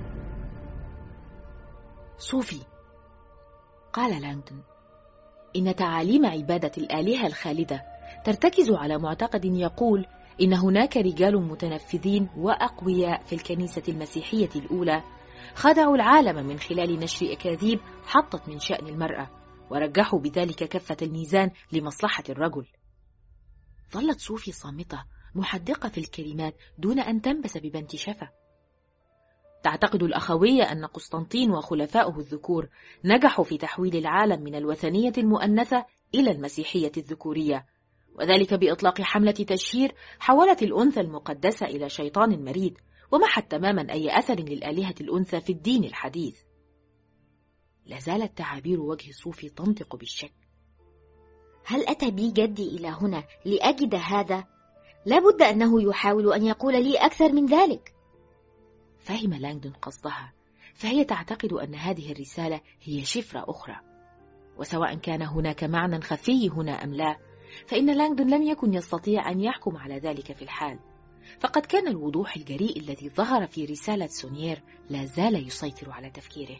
صوفي، قال لانغدون، إن تعاليم عبادة الآلهة الخالدة ترتكز على معتقد يقول إن هناك رجال متنفذين وأقوياء في الكنيسة المسيحية الأولى خدعوا العالم من خلال نشر أكاذيب حطت من شأن المرأة، ورجحوا بذلك كفة الميزان لمصلحة الرجل. ظلت صوفي صامتة محدقة في الكلمات دون أن تنبس ببنت شفة. تعتقد الأخوية أن قسطنطين وخلفاؤه الذكور نجحوا في تحويل العالم من الوثنية المؤنثة إلى المسيحية الذكورية، وذلك بإطلاق حملة تشهير حولت الأنثى المقدسة إلى شيطان مريد، ومحت تماما أي أثر للآلهة الأنثى في الدين الحديث. لازالت تعابير وجه صوفي تنطق بالشك. هل أتى بي جدي إلى هنا لأجد هذا؟ لابد أنه يحاول أن يقول لي أكثر من ذلك. فهم لانغدون قصدها، فهي تعتقد أن هذه الرسالة هي شفرة أخرى، وسواء كان هناك معنى خفي هنا أم لا، فإن لانغدون لم يكن يستطيع أن يحكم على ذلك في الحال، فقد كان الوضوح الجريء الذي ظهر في رسالة سونيير لا زال يسيطر على تفكيره.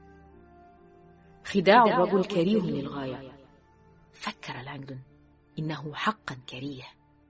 خداع الرجل كريه للغاية، فكر لانغدون، إنه حقا كريه.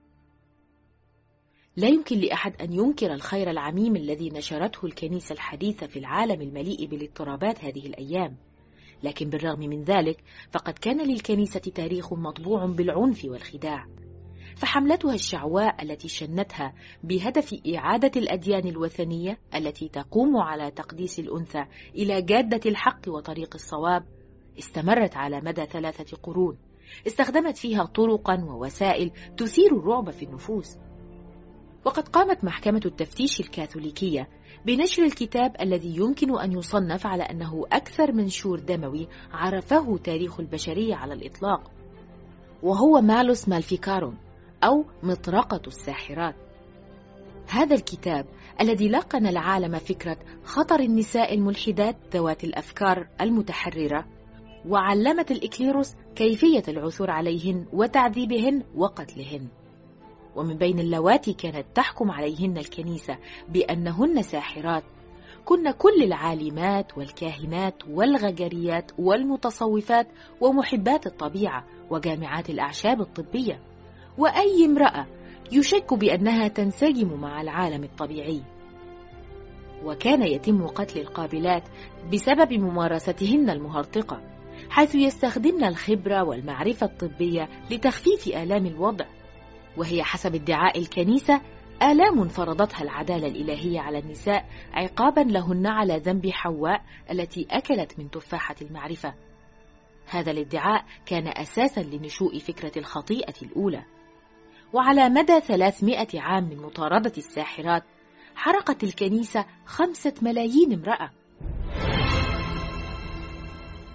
لا يمكن لأحد أن ينكر الخير العميم الذي نشرته الكنيسة الحديثة في العالم المليء بالاضطرابات هذه الأيام، لكن بالرغم من ذلك فقد كان للكنيسة تاريخ مطبوع بالعنف والخداع، فحملتها الشعواء التي شنتها بهدف إعادة الأديان الوثنية التي تقوم على تقديس الأنثى إلى جادة الحق وطريق الصواب استمرت على مدى ثلاثة قرون، استخدمت فيها طرقا ووسائل تثير الرعب في النفوس. وقد قامت محكمة التفتيش الكاثوليكية بنشر الكتاب الذي يمكن أن يصنف على أنه أكثر منشور دموي عرفه تاريخ البشرية على الإطلاق، وهو مالوس مالفيكاروم أو مطرقة الساحرات. هذا الكتاب الذي لقن العالم فكرة خطر النساء الملحدات ذوات الأفكار المتحررة، وعلمت الإكليروس كيفية العثور عليهن وتعذيبهن وقتلهن. ومن بين اللواتي كانت تحكم عليهن الكنيسة بأنهن ساحرات كن كل العالمات والكاهنات والغجريات والمتصوفات ومحبات الطبيعة وجامعات الأعشاب الطبية، وأي امرأة يشك بأنها تنسجم مع العالم الطبيعي. وكان يتم قتل القابلات بسبب ممارستهن المهرطقة، حيث يستخدمن الخبرة والمعرفة الطبية لتخفيف آلام الوضع، وهي حسب ادعاء الكنيسة آلام فرضتها العدالة الإلهية على النساء عقابا لهن على ذنب حواء التي أكلت من تفاحة المعرفة. هذا الادعاء كان أساسا لنشوء فكرة الخطيئة الأولى. وعلى مدى ثلاثمائة عام من مطاردة الساحرات حرقت الكنيسة خمسة ملايين امرأة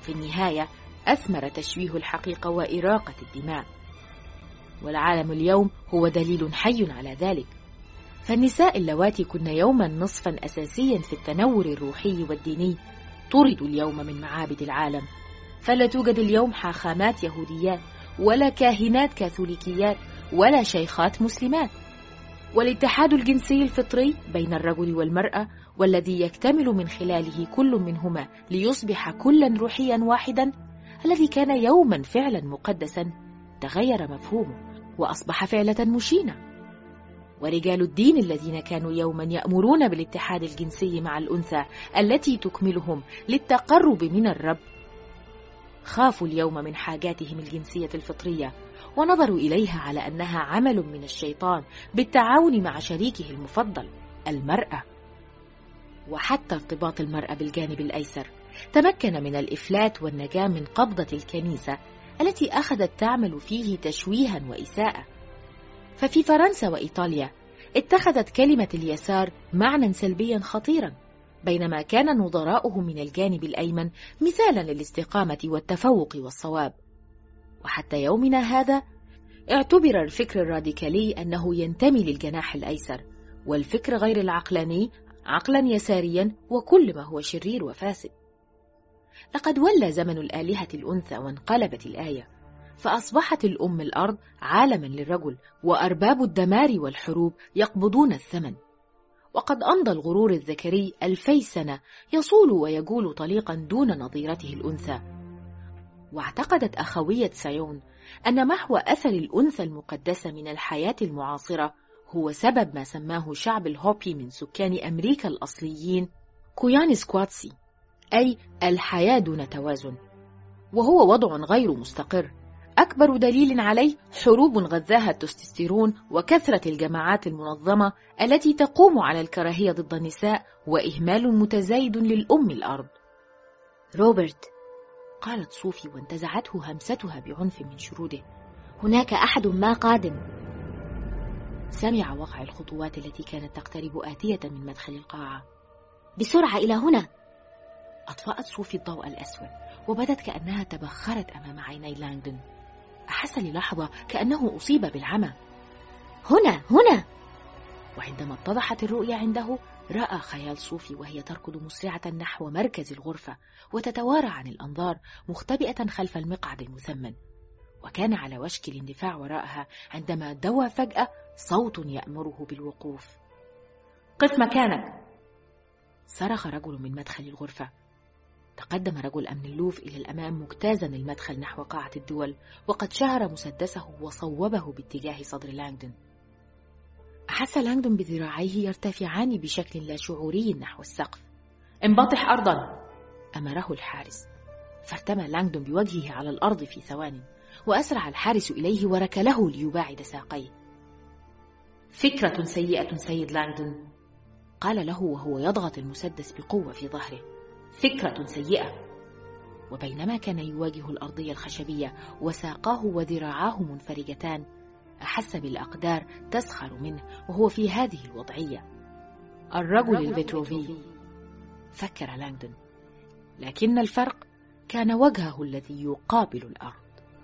في النهاية أثمر تشويه الحقيقة وإراقة الدماء، والعالم اليوم هو دليل حي على ذلك. فالنساء اللواتي كن يوما نصفا أساسيا في التنور الروحي والديني طردوا اليوم من معابد العالم، فلا توجد اليوم حاخامات يهوديات ولا كاهنات كاثوليكيات ولا شيخات مسلمات. والاتحاد الجنسي الفطري بين الرجل والمرأة والذي يكتمل من خلاله كل منهما ليصبح كلا روحيا واحدا، الذي كان يوما فعلا مقدسا، تغير مفهومه وأصبح فعلة مشينة. ورجال الدين الذين كانوا يوما يأمرون بالاتحاد الجنسي مع الأنثى التي تكملهم للتقرب من الرب خافوا اليوم من حاجاتهم الجنسية الفطرية، ونظروا إليها على أنها عمل من الشيطان بالتعاون مع شريكه المفضل المرأة. وحتى ارتباط المرأة بالجانب الأيسر تمكن من الإفلات والنجاة من قبضة الكنيسة التي أخذت تعمل فيه تشويها وإساءة. ففي فرنسا وإيطاليا اتخذت كلمة اليسار معنى سلبيا خطيرا، بينما كان نظراؤه من الجانب الأيمن مثالا للاستقامة والتفوق والصواب. وحتى يومنا هذا اعتبر الفكر الراديكالي أنه ينتمي للجناح الأيسر، والفكر غير العقلاني عقلا يساريا، وكل ما هو شرير وفاسد. لقد ولى زمن الآلهة الأنثى وانقلبت الآية، فأصبحت الأم الأرض عالما للرجل، وأرباب الدمار والحروب يقبضون الثمن. وقد أمضى الغرور الذكري ألفي سنة يصول ويجول طليقا دون نظيرته الأنثى. واعتقدت أخوية سايون أن محو أثر الأنثى المقدسة من الحياة المعاصرة هو سبب ما سماه شعب الهوبي من سكان أمريكا الأصليين كويانسكواتسي، أي الحياة دون توازن، وهو وضع غير مستقر. أكبر دليل عليه حروب غذاها التستوستيرون وكثرة الجماعات المنظمة التي تقوم على الكراهية ضد النساء وإهمال متزايد للأم الأرض. روبرت، قالت صوفي وانتزعته همستها بعنف من شروده، هناك أحد ما قادم. سمع وقع الخطوات التي كانت تقترب آتية من مدخل القاعة. بسرعة إلى هنا. أطفأت صوفي الضوء الأسود وبدت كأنها تبخرت أمام عيني لانغدون. أحس للحظة كأنه أصيب بالعمى. هنا هنا. وعندما اتضحت الرؤية عنده رأى خيال صوفي وهي تركض مسرعة نحو مركز الغرفة وتتوارى عن الأنظار مختبئة خلف المقعد المثمن، وكان على وشك الاندفاع وراءها عندما دوى فجأة صوت يأمره بالوقوف. قف مكانك، صرخ رجل من مدخل الغرفة. تقدم رجل أمن اللوف إلى الأمام مجتازا المدخل نحو قاعة الدول، وقد شهر مسدسه وصوبه باتجاه صدر لانغدون. أحس لانغدون بذراعيه يرتفعان بشكل لا شعوري نحو السقف. انبطح أرضا، أمره الحارس، فارتمى لانغدون بوجهه على الأرض في ثوان، وأسرع الحارس إليه وركله ليباعد ساقيه. فكرة سيئة سيد لانغدون، قال له وهو يضغط المسدس بقوة في ظهره. فكرة سيئة. وبينما كان يواجه الأرضية الخشبية وساقاه وذراعاه منفرجتان، أحس بالأقدار تسخر منه وهو في هذه الوضعية. الرجل الفيتروفي، فكر لانغدون، لكن الفرق كان وجهه الذي يقابل الأرض.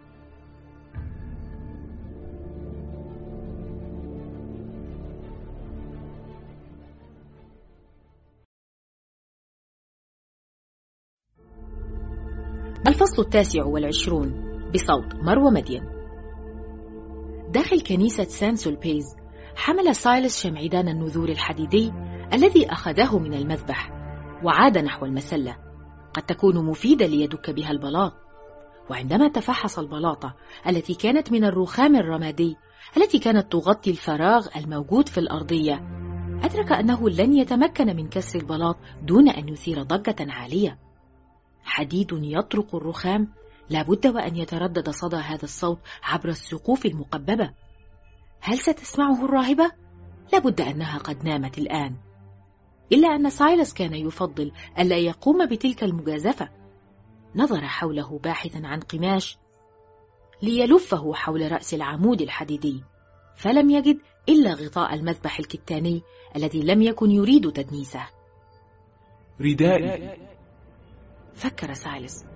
الفصل التاسع والعشرون بصوت مروى مدين. داخل كنيسة سان سولبيز حمل سايلس شمعدان النذور الحديدي الذي أخذه من المذبح وعاد نحو المسلة، قد تكون مفيدة ليدك بها البلاط. وعندما تفحص البلاطة التي كانت من الرخام الرمادي التي كانت تغطي الفراغ الموجود في الأرضية، أدرك أنه لن يتمكن من كسر البلاط دون أن يثير ضجة عالية. حديد يطرق الرخام، لابد وأن يتردد صدى هذا الصوت عبر السقوف المقببة. هل ستسمعه الراهبة؟ لابد أنها قد نامت الآن. إلا أن سايلس كان يفضل ألا يقوم بتلك المجازفة. نظر حوله باحثا عن قماش ليلفه حول رأس العمود الحديدي، فلم يجد إلا غطاء المذبح الكتاني الذي لم يكن يريد تدنيسه. ردائي، فكر سايلس،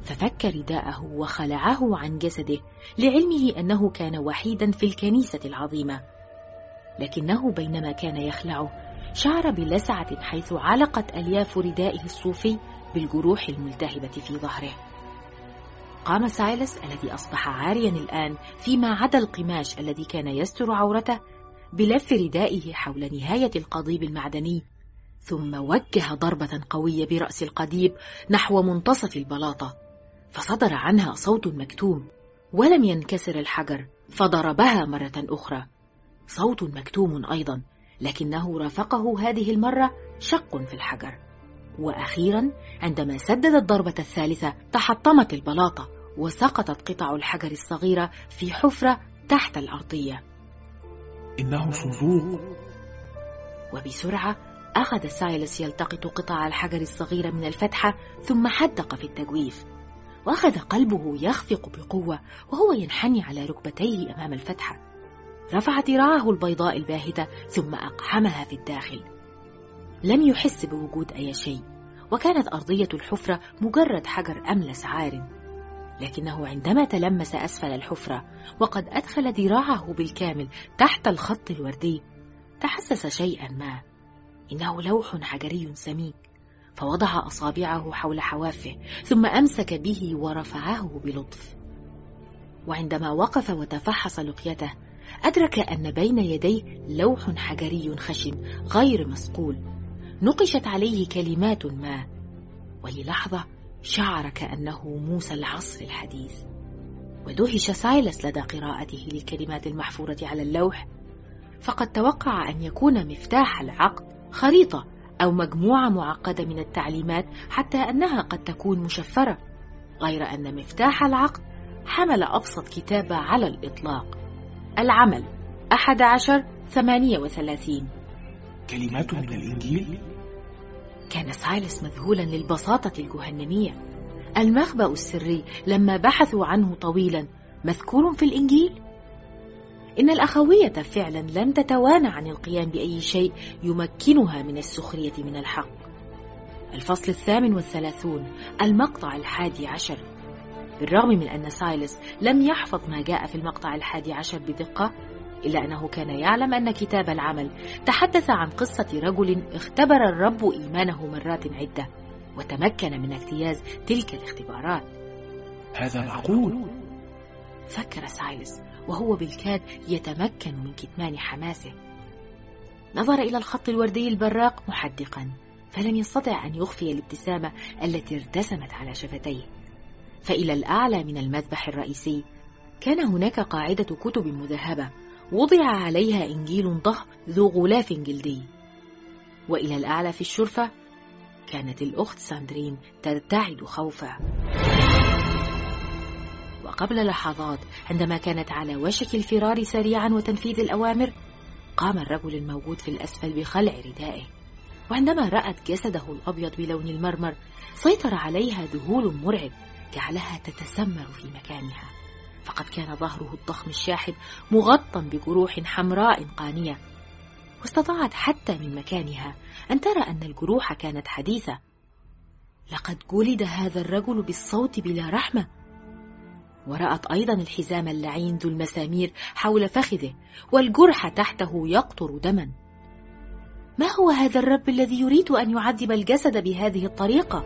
ففك رداءه وخلعه عن جسده لعلمه أنه كان وحيدا في الكنيسة العظيمة. لكنه بينما كان يخلعه شعر بلسعة حيث علقت ألياف ردائه الصوفي بالجروح الملتهبة في ظهره. قام سايلس الذي أصبح عاريا الآن فيما عدا القماش الذي كان يستر عورته بلف ردائه حول نهاية القضيب المعدني، ثم وجه ضربة قوية برأس القضيب نحو منتصف البلاطة، فصدر عنها صوت مكتوم، ولم ينكسر الحجر فضربها مرة أخرى. صوت مكتوم أيضا، لكنه رافقه هذه المرة شق في الحجر. وأخيرا عندما سدد الضربة الثالثة تحطمت البلاطة وسقطت قطع الحجر الصغيرة في حفرة تحت الأرضية. إنه صندوق. وبسرعة أخذ سايلس يلتقط قطع الحجر الصغيرة من الفتحة ثم حدق في التجويف، وأخذ قلبه يخفق بقوة وهو ينحني على ركبتيه أمام الفتحة. رفع ذراعه البيضاء الباهتة ثم أقحمها في الداخل. لم يحس بوجود أي شيء، وكانت أرضية الحفرة مجرد حجر أملس عار. لكنه عندما تلمس أسفل الحفرة وقد أدخل ذراعه بالكامل تحت الخط الوردي تحسس شيئا ما، إنه لوح حجري سميك، فوضع أصابعه حول حوافه ثم أمسك به ورفعه بلطف. وعندما وقف وتفحص لقيته أدرك أن بين يديه لوح حجري خشن غير مصقول نقشت عليه كلمات ما، وللحظة شعر كأنه موسى العصر الحديث. ودهش سايلس لدى قراءته للكلمات المحفورة على اللوح، فقد توقع أن يكون مفتاح العقد خريطة أو مجموعة معقدة من التعليمات حتى أنها قد تكون مشفرة، غير أن مفتاح العقد حمل أبسط كتابة على الإطلاق: العمل أحد عشر ثمانية وثلاثين. كلمات من الإنجيل؟ كان سايلس مذهولا للبساطة الجهنمية. المخبأ السري لما بحثوا عنه طويلا مذكور في الإنجيل؟ إن الأخوية فعلا لم تتوانى عن القيام بأي شيء يمكنها من السخرية من الحق. الفصل الثامن والثلاثون، المقطع الحادي عشر. بالرغم من أن سايلس لم يحفظ ما جاء في المقطع الحادي عشر بدقة، إلا أنه كان يعلم أن كتاب العمل تحدث عن قصة رجل اختبر الرب إيمانه مرات عدة وتمكن من اجتياز تلك الاختبارات. هذا معقول؟ فكر سايلس وهو بالكاد يتمكن من كتمان حماسه. نظر إلى الخط الوردي البراق محدقا، فلم يستطع أن يخفي الابتسامة التي ارتسمت على شفتيه. فإلى الأعلى من المذبح الرئيسي كان هناك قاعدة كتب مذهبة وضع عليها إنجيل ضخم ذو غلاف جلدي. وإلى الأعلى في الشرفة كانت الأخت ساندرين ترتعد خوفا. وقبل لحظات عندما كانت على وشك الفرار سريعا وتنفيذ الأوامر، قام الرجل الموجود في الأسفل بخلع ردائه، وعندما رأت جسده الأبيض بلون المرمر سيطر عليها ذهول مرعب جعلها تتسمر في مكانها، فقد كان ظهره الضخم الشاحب مغطى بجروح حمراء قانية، واستطاعت حتى من مكانها أن ترى أن الجروح كانت حديثة. لقد جلد هذا الرجل بالصوت بلا رحمة. ورأت أيضا الحزام اللعين ذو المسامير حول فخذه والجرح تحته يقطر دما. ما هو هذا الرب الذي يريد أن يعذب الجسد بهذه الطريقة؟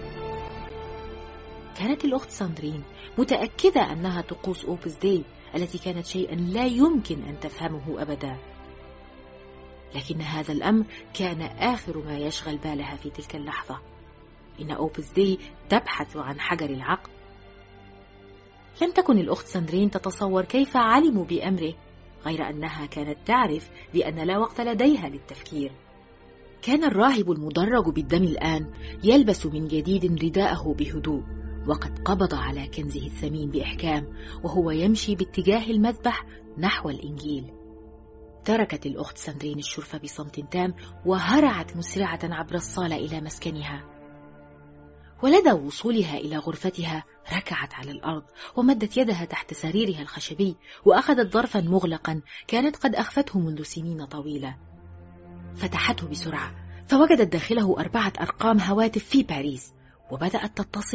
كانت الأخت ساندرين متأكدة أنها طقوس أوبس داي التي كانت شيئا لا يمكن أن تفهمه أبدا، لكن هذا الأمر كان آخر ما يشغل بالها في تلك اللحظة. إن أوبس داي تبحث عن حجر العقد. لم تكن الأخت ساندرين تتصور كيف علموا بأمره، غير أنها كانت تعرف بأن لا وقت لديها للتفكير. كان الراهب المدرج بالدم الآن يلبس من جديد رداءه بهدوء، وقد قبض على كنزه الثمين بإحكام وهو يمشي باتجاه المذبح نحو الإنجيل. تركت الأخت ساندرين الشرفة بصمت تام وهرعت مسرعة عبر الصالة إلى مسكنها. ولدى وصولها إلى غرفتها ركعت على الأرض ومدت يدها تحت سريرها الخشبي وأخذت ظرفا مغلقا كانت قد أخفته منذ سنين طويلة. فتحته بسرعة فوجدت داخله أربعة أرقام هواتف في باريس، وبدأت تتصل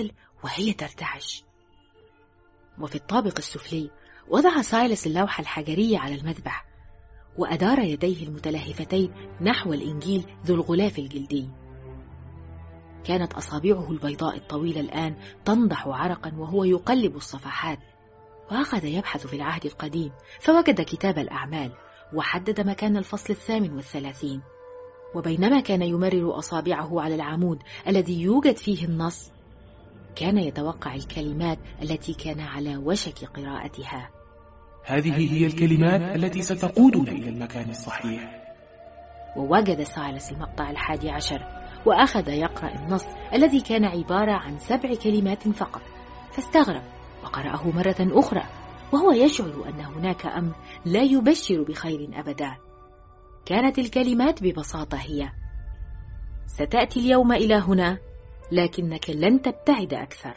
وهي ترتعش. وفي الطابق السفلي وضع سايلس اللوحة الحجرية على المذبح، وأدار يديه المتلهفتين نحو الإنجيل ذو الغلاف الجلدي. كانت أصابعه البيضاء الطويلة الآن تنضح عرقا وهو يقلب الصفحات، وأخذ يبحث في العهد القديم فوجد كتاب الأعمال وحدد مكان الفصل الثامن والثلاثين. وبينما كان يمرر أصابعه على العمود الذي يوجد فيه النص، كان يتوقع الكلمات التي كان على وشك قراءتها. هذه هي الكلمات التي ستقودنا إلى المكان الصحيح. ووجد سايلس المقطع الحادي عشر وأخذ يقرأ النص الذي كان عبارة عن سبع كلمات فقط، فاستغرب وقرأه مرة أخرى وهو يشعر أن هناك أمر لا يبشر بخير أبدا. كانت الكلمات ببساطة هي: ستأتي اليوم إلى هنا لكنك لن تبتعد أكثر.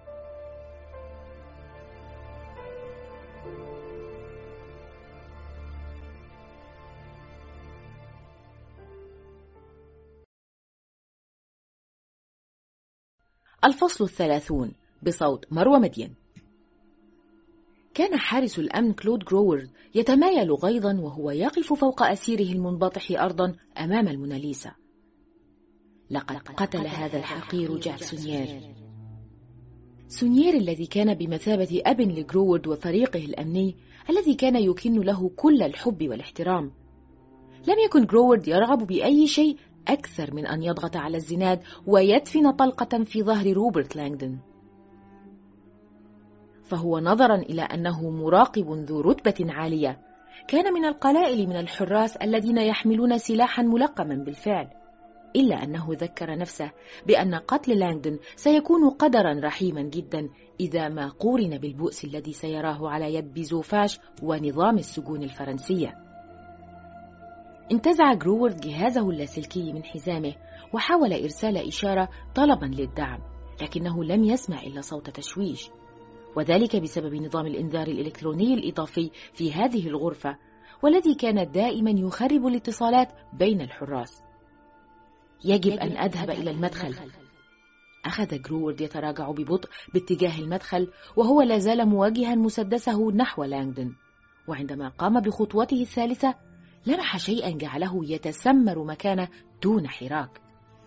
الفصل الثلاثون بصوت مروى مدين. كان حارس الأمن كلود جروورد يتمايل غيظا وهو يقف فوق أسيره المنبطح أرضا أمام الموناليزا. لقد قتل هذا الحقير جاك سونيير. سونيير الذي كان بمثابة أب لجروورد وفريقه الأمني الذي كان يكن له كل الحب والاحترام. لم يكن جروورد يرغب بأي شيء أكثر من أن يضغط على الزناد ويدفن طلقة في ظهر روبرت لانغدون، فهو نظرا إلى أنه مراقب ذو رتبة عالية كان من القلائل من الحراس الذين يحملون سلاحا ملقما بالفعل، إلا أنه ذكر نفسه بأن قتل لانغدون سيكون قدرا رحيما جدا إذا ما قورن بالبؤس الذي سيراه على يد بيزوفاش ونظام السجون الفرنسية. انتزع جروورد جهازه اللاسلكي من حزامه وحاول إرسال إشارة طلبا للدعم، لكنه لم يسمع إلا صوت تشويش، وذلك بسبب نظام الإنذار الإلكتروني الإضافي في هذه الغرفة والذي كان دائما يخرب الاتصالات بين الحراس. يجب أن أذهب إلى المدخل. أخذ جروورد يتراجع ببطء باتجاه المدخل وهو لا زال موجها مسدسه نحو لانغدون، وعندما قام بخطوته الثالثة لمح شيئا جعله يتسمر مكانه دون حراك.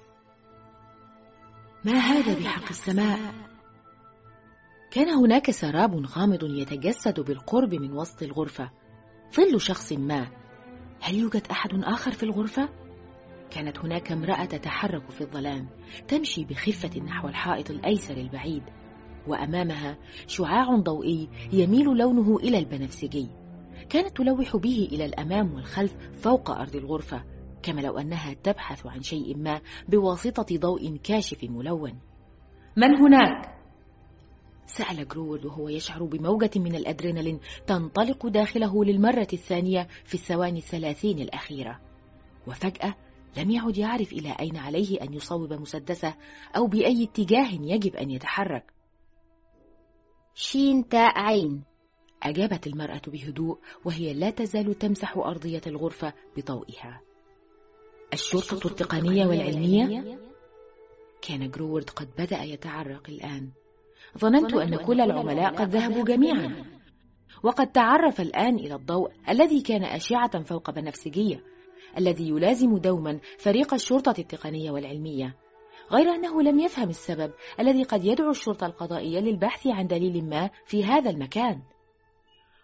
ما هذا بحق السماء؟ كان هناك سراب غامض يتجسد بالقرب من وسط الغرفة، ظل شخص ما. هل يوجد أحد آخر في الغرفة؟ كانت هناك امرأة تتحرك في الظلام، تمشي بخفة نحو الحائط الأيسر البعيد، وأمامها شعاع ضوئي يميل لونه إلى البنفسجي. كانت تلوح به إلى الأمام والخلف فوق أرض الغرفة، كما لو أنها تبحث عن شيء ما بواسطة ضوء كاشف ملون. من هناك؟ سأل جروورد وهو يشعر بموجة من الأدرينالين تنطلق داخله للمرة الثانية في الثواني الثلاثين الأخيرة، وفجأة لم يعد يعرف إلى أين عليه أن يصوب مسدسه أو بأي اتجاه يجب أن يتحرك. شين تاء عين، أجابت المرأة بهدوء وهي لا تزال تمسح أرضية الغرفة بضوئها. الشرطة التقنية والعلمية؟ كان جروورد قد بدأ يتعرق الآن. ظننت أن كل العملاء قد ذهبوا جميعا، وقد تعرف الآن إلى الضوء الذي كان أشعة فوق بنفسجية الذي يلازم دوما فريق الشرطة التقنية والعلمية، غير أنه لم يفهم السبب الذي قد يدعو الشرطة القضائية للبحث عن دليل ما في هذا المكان.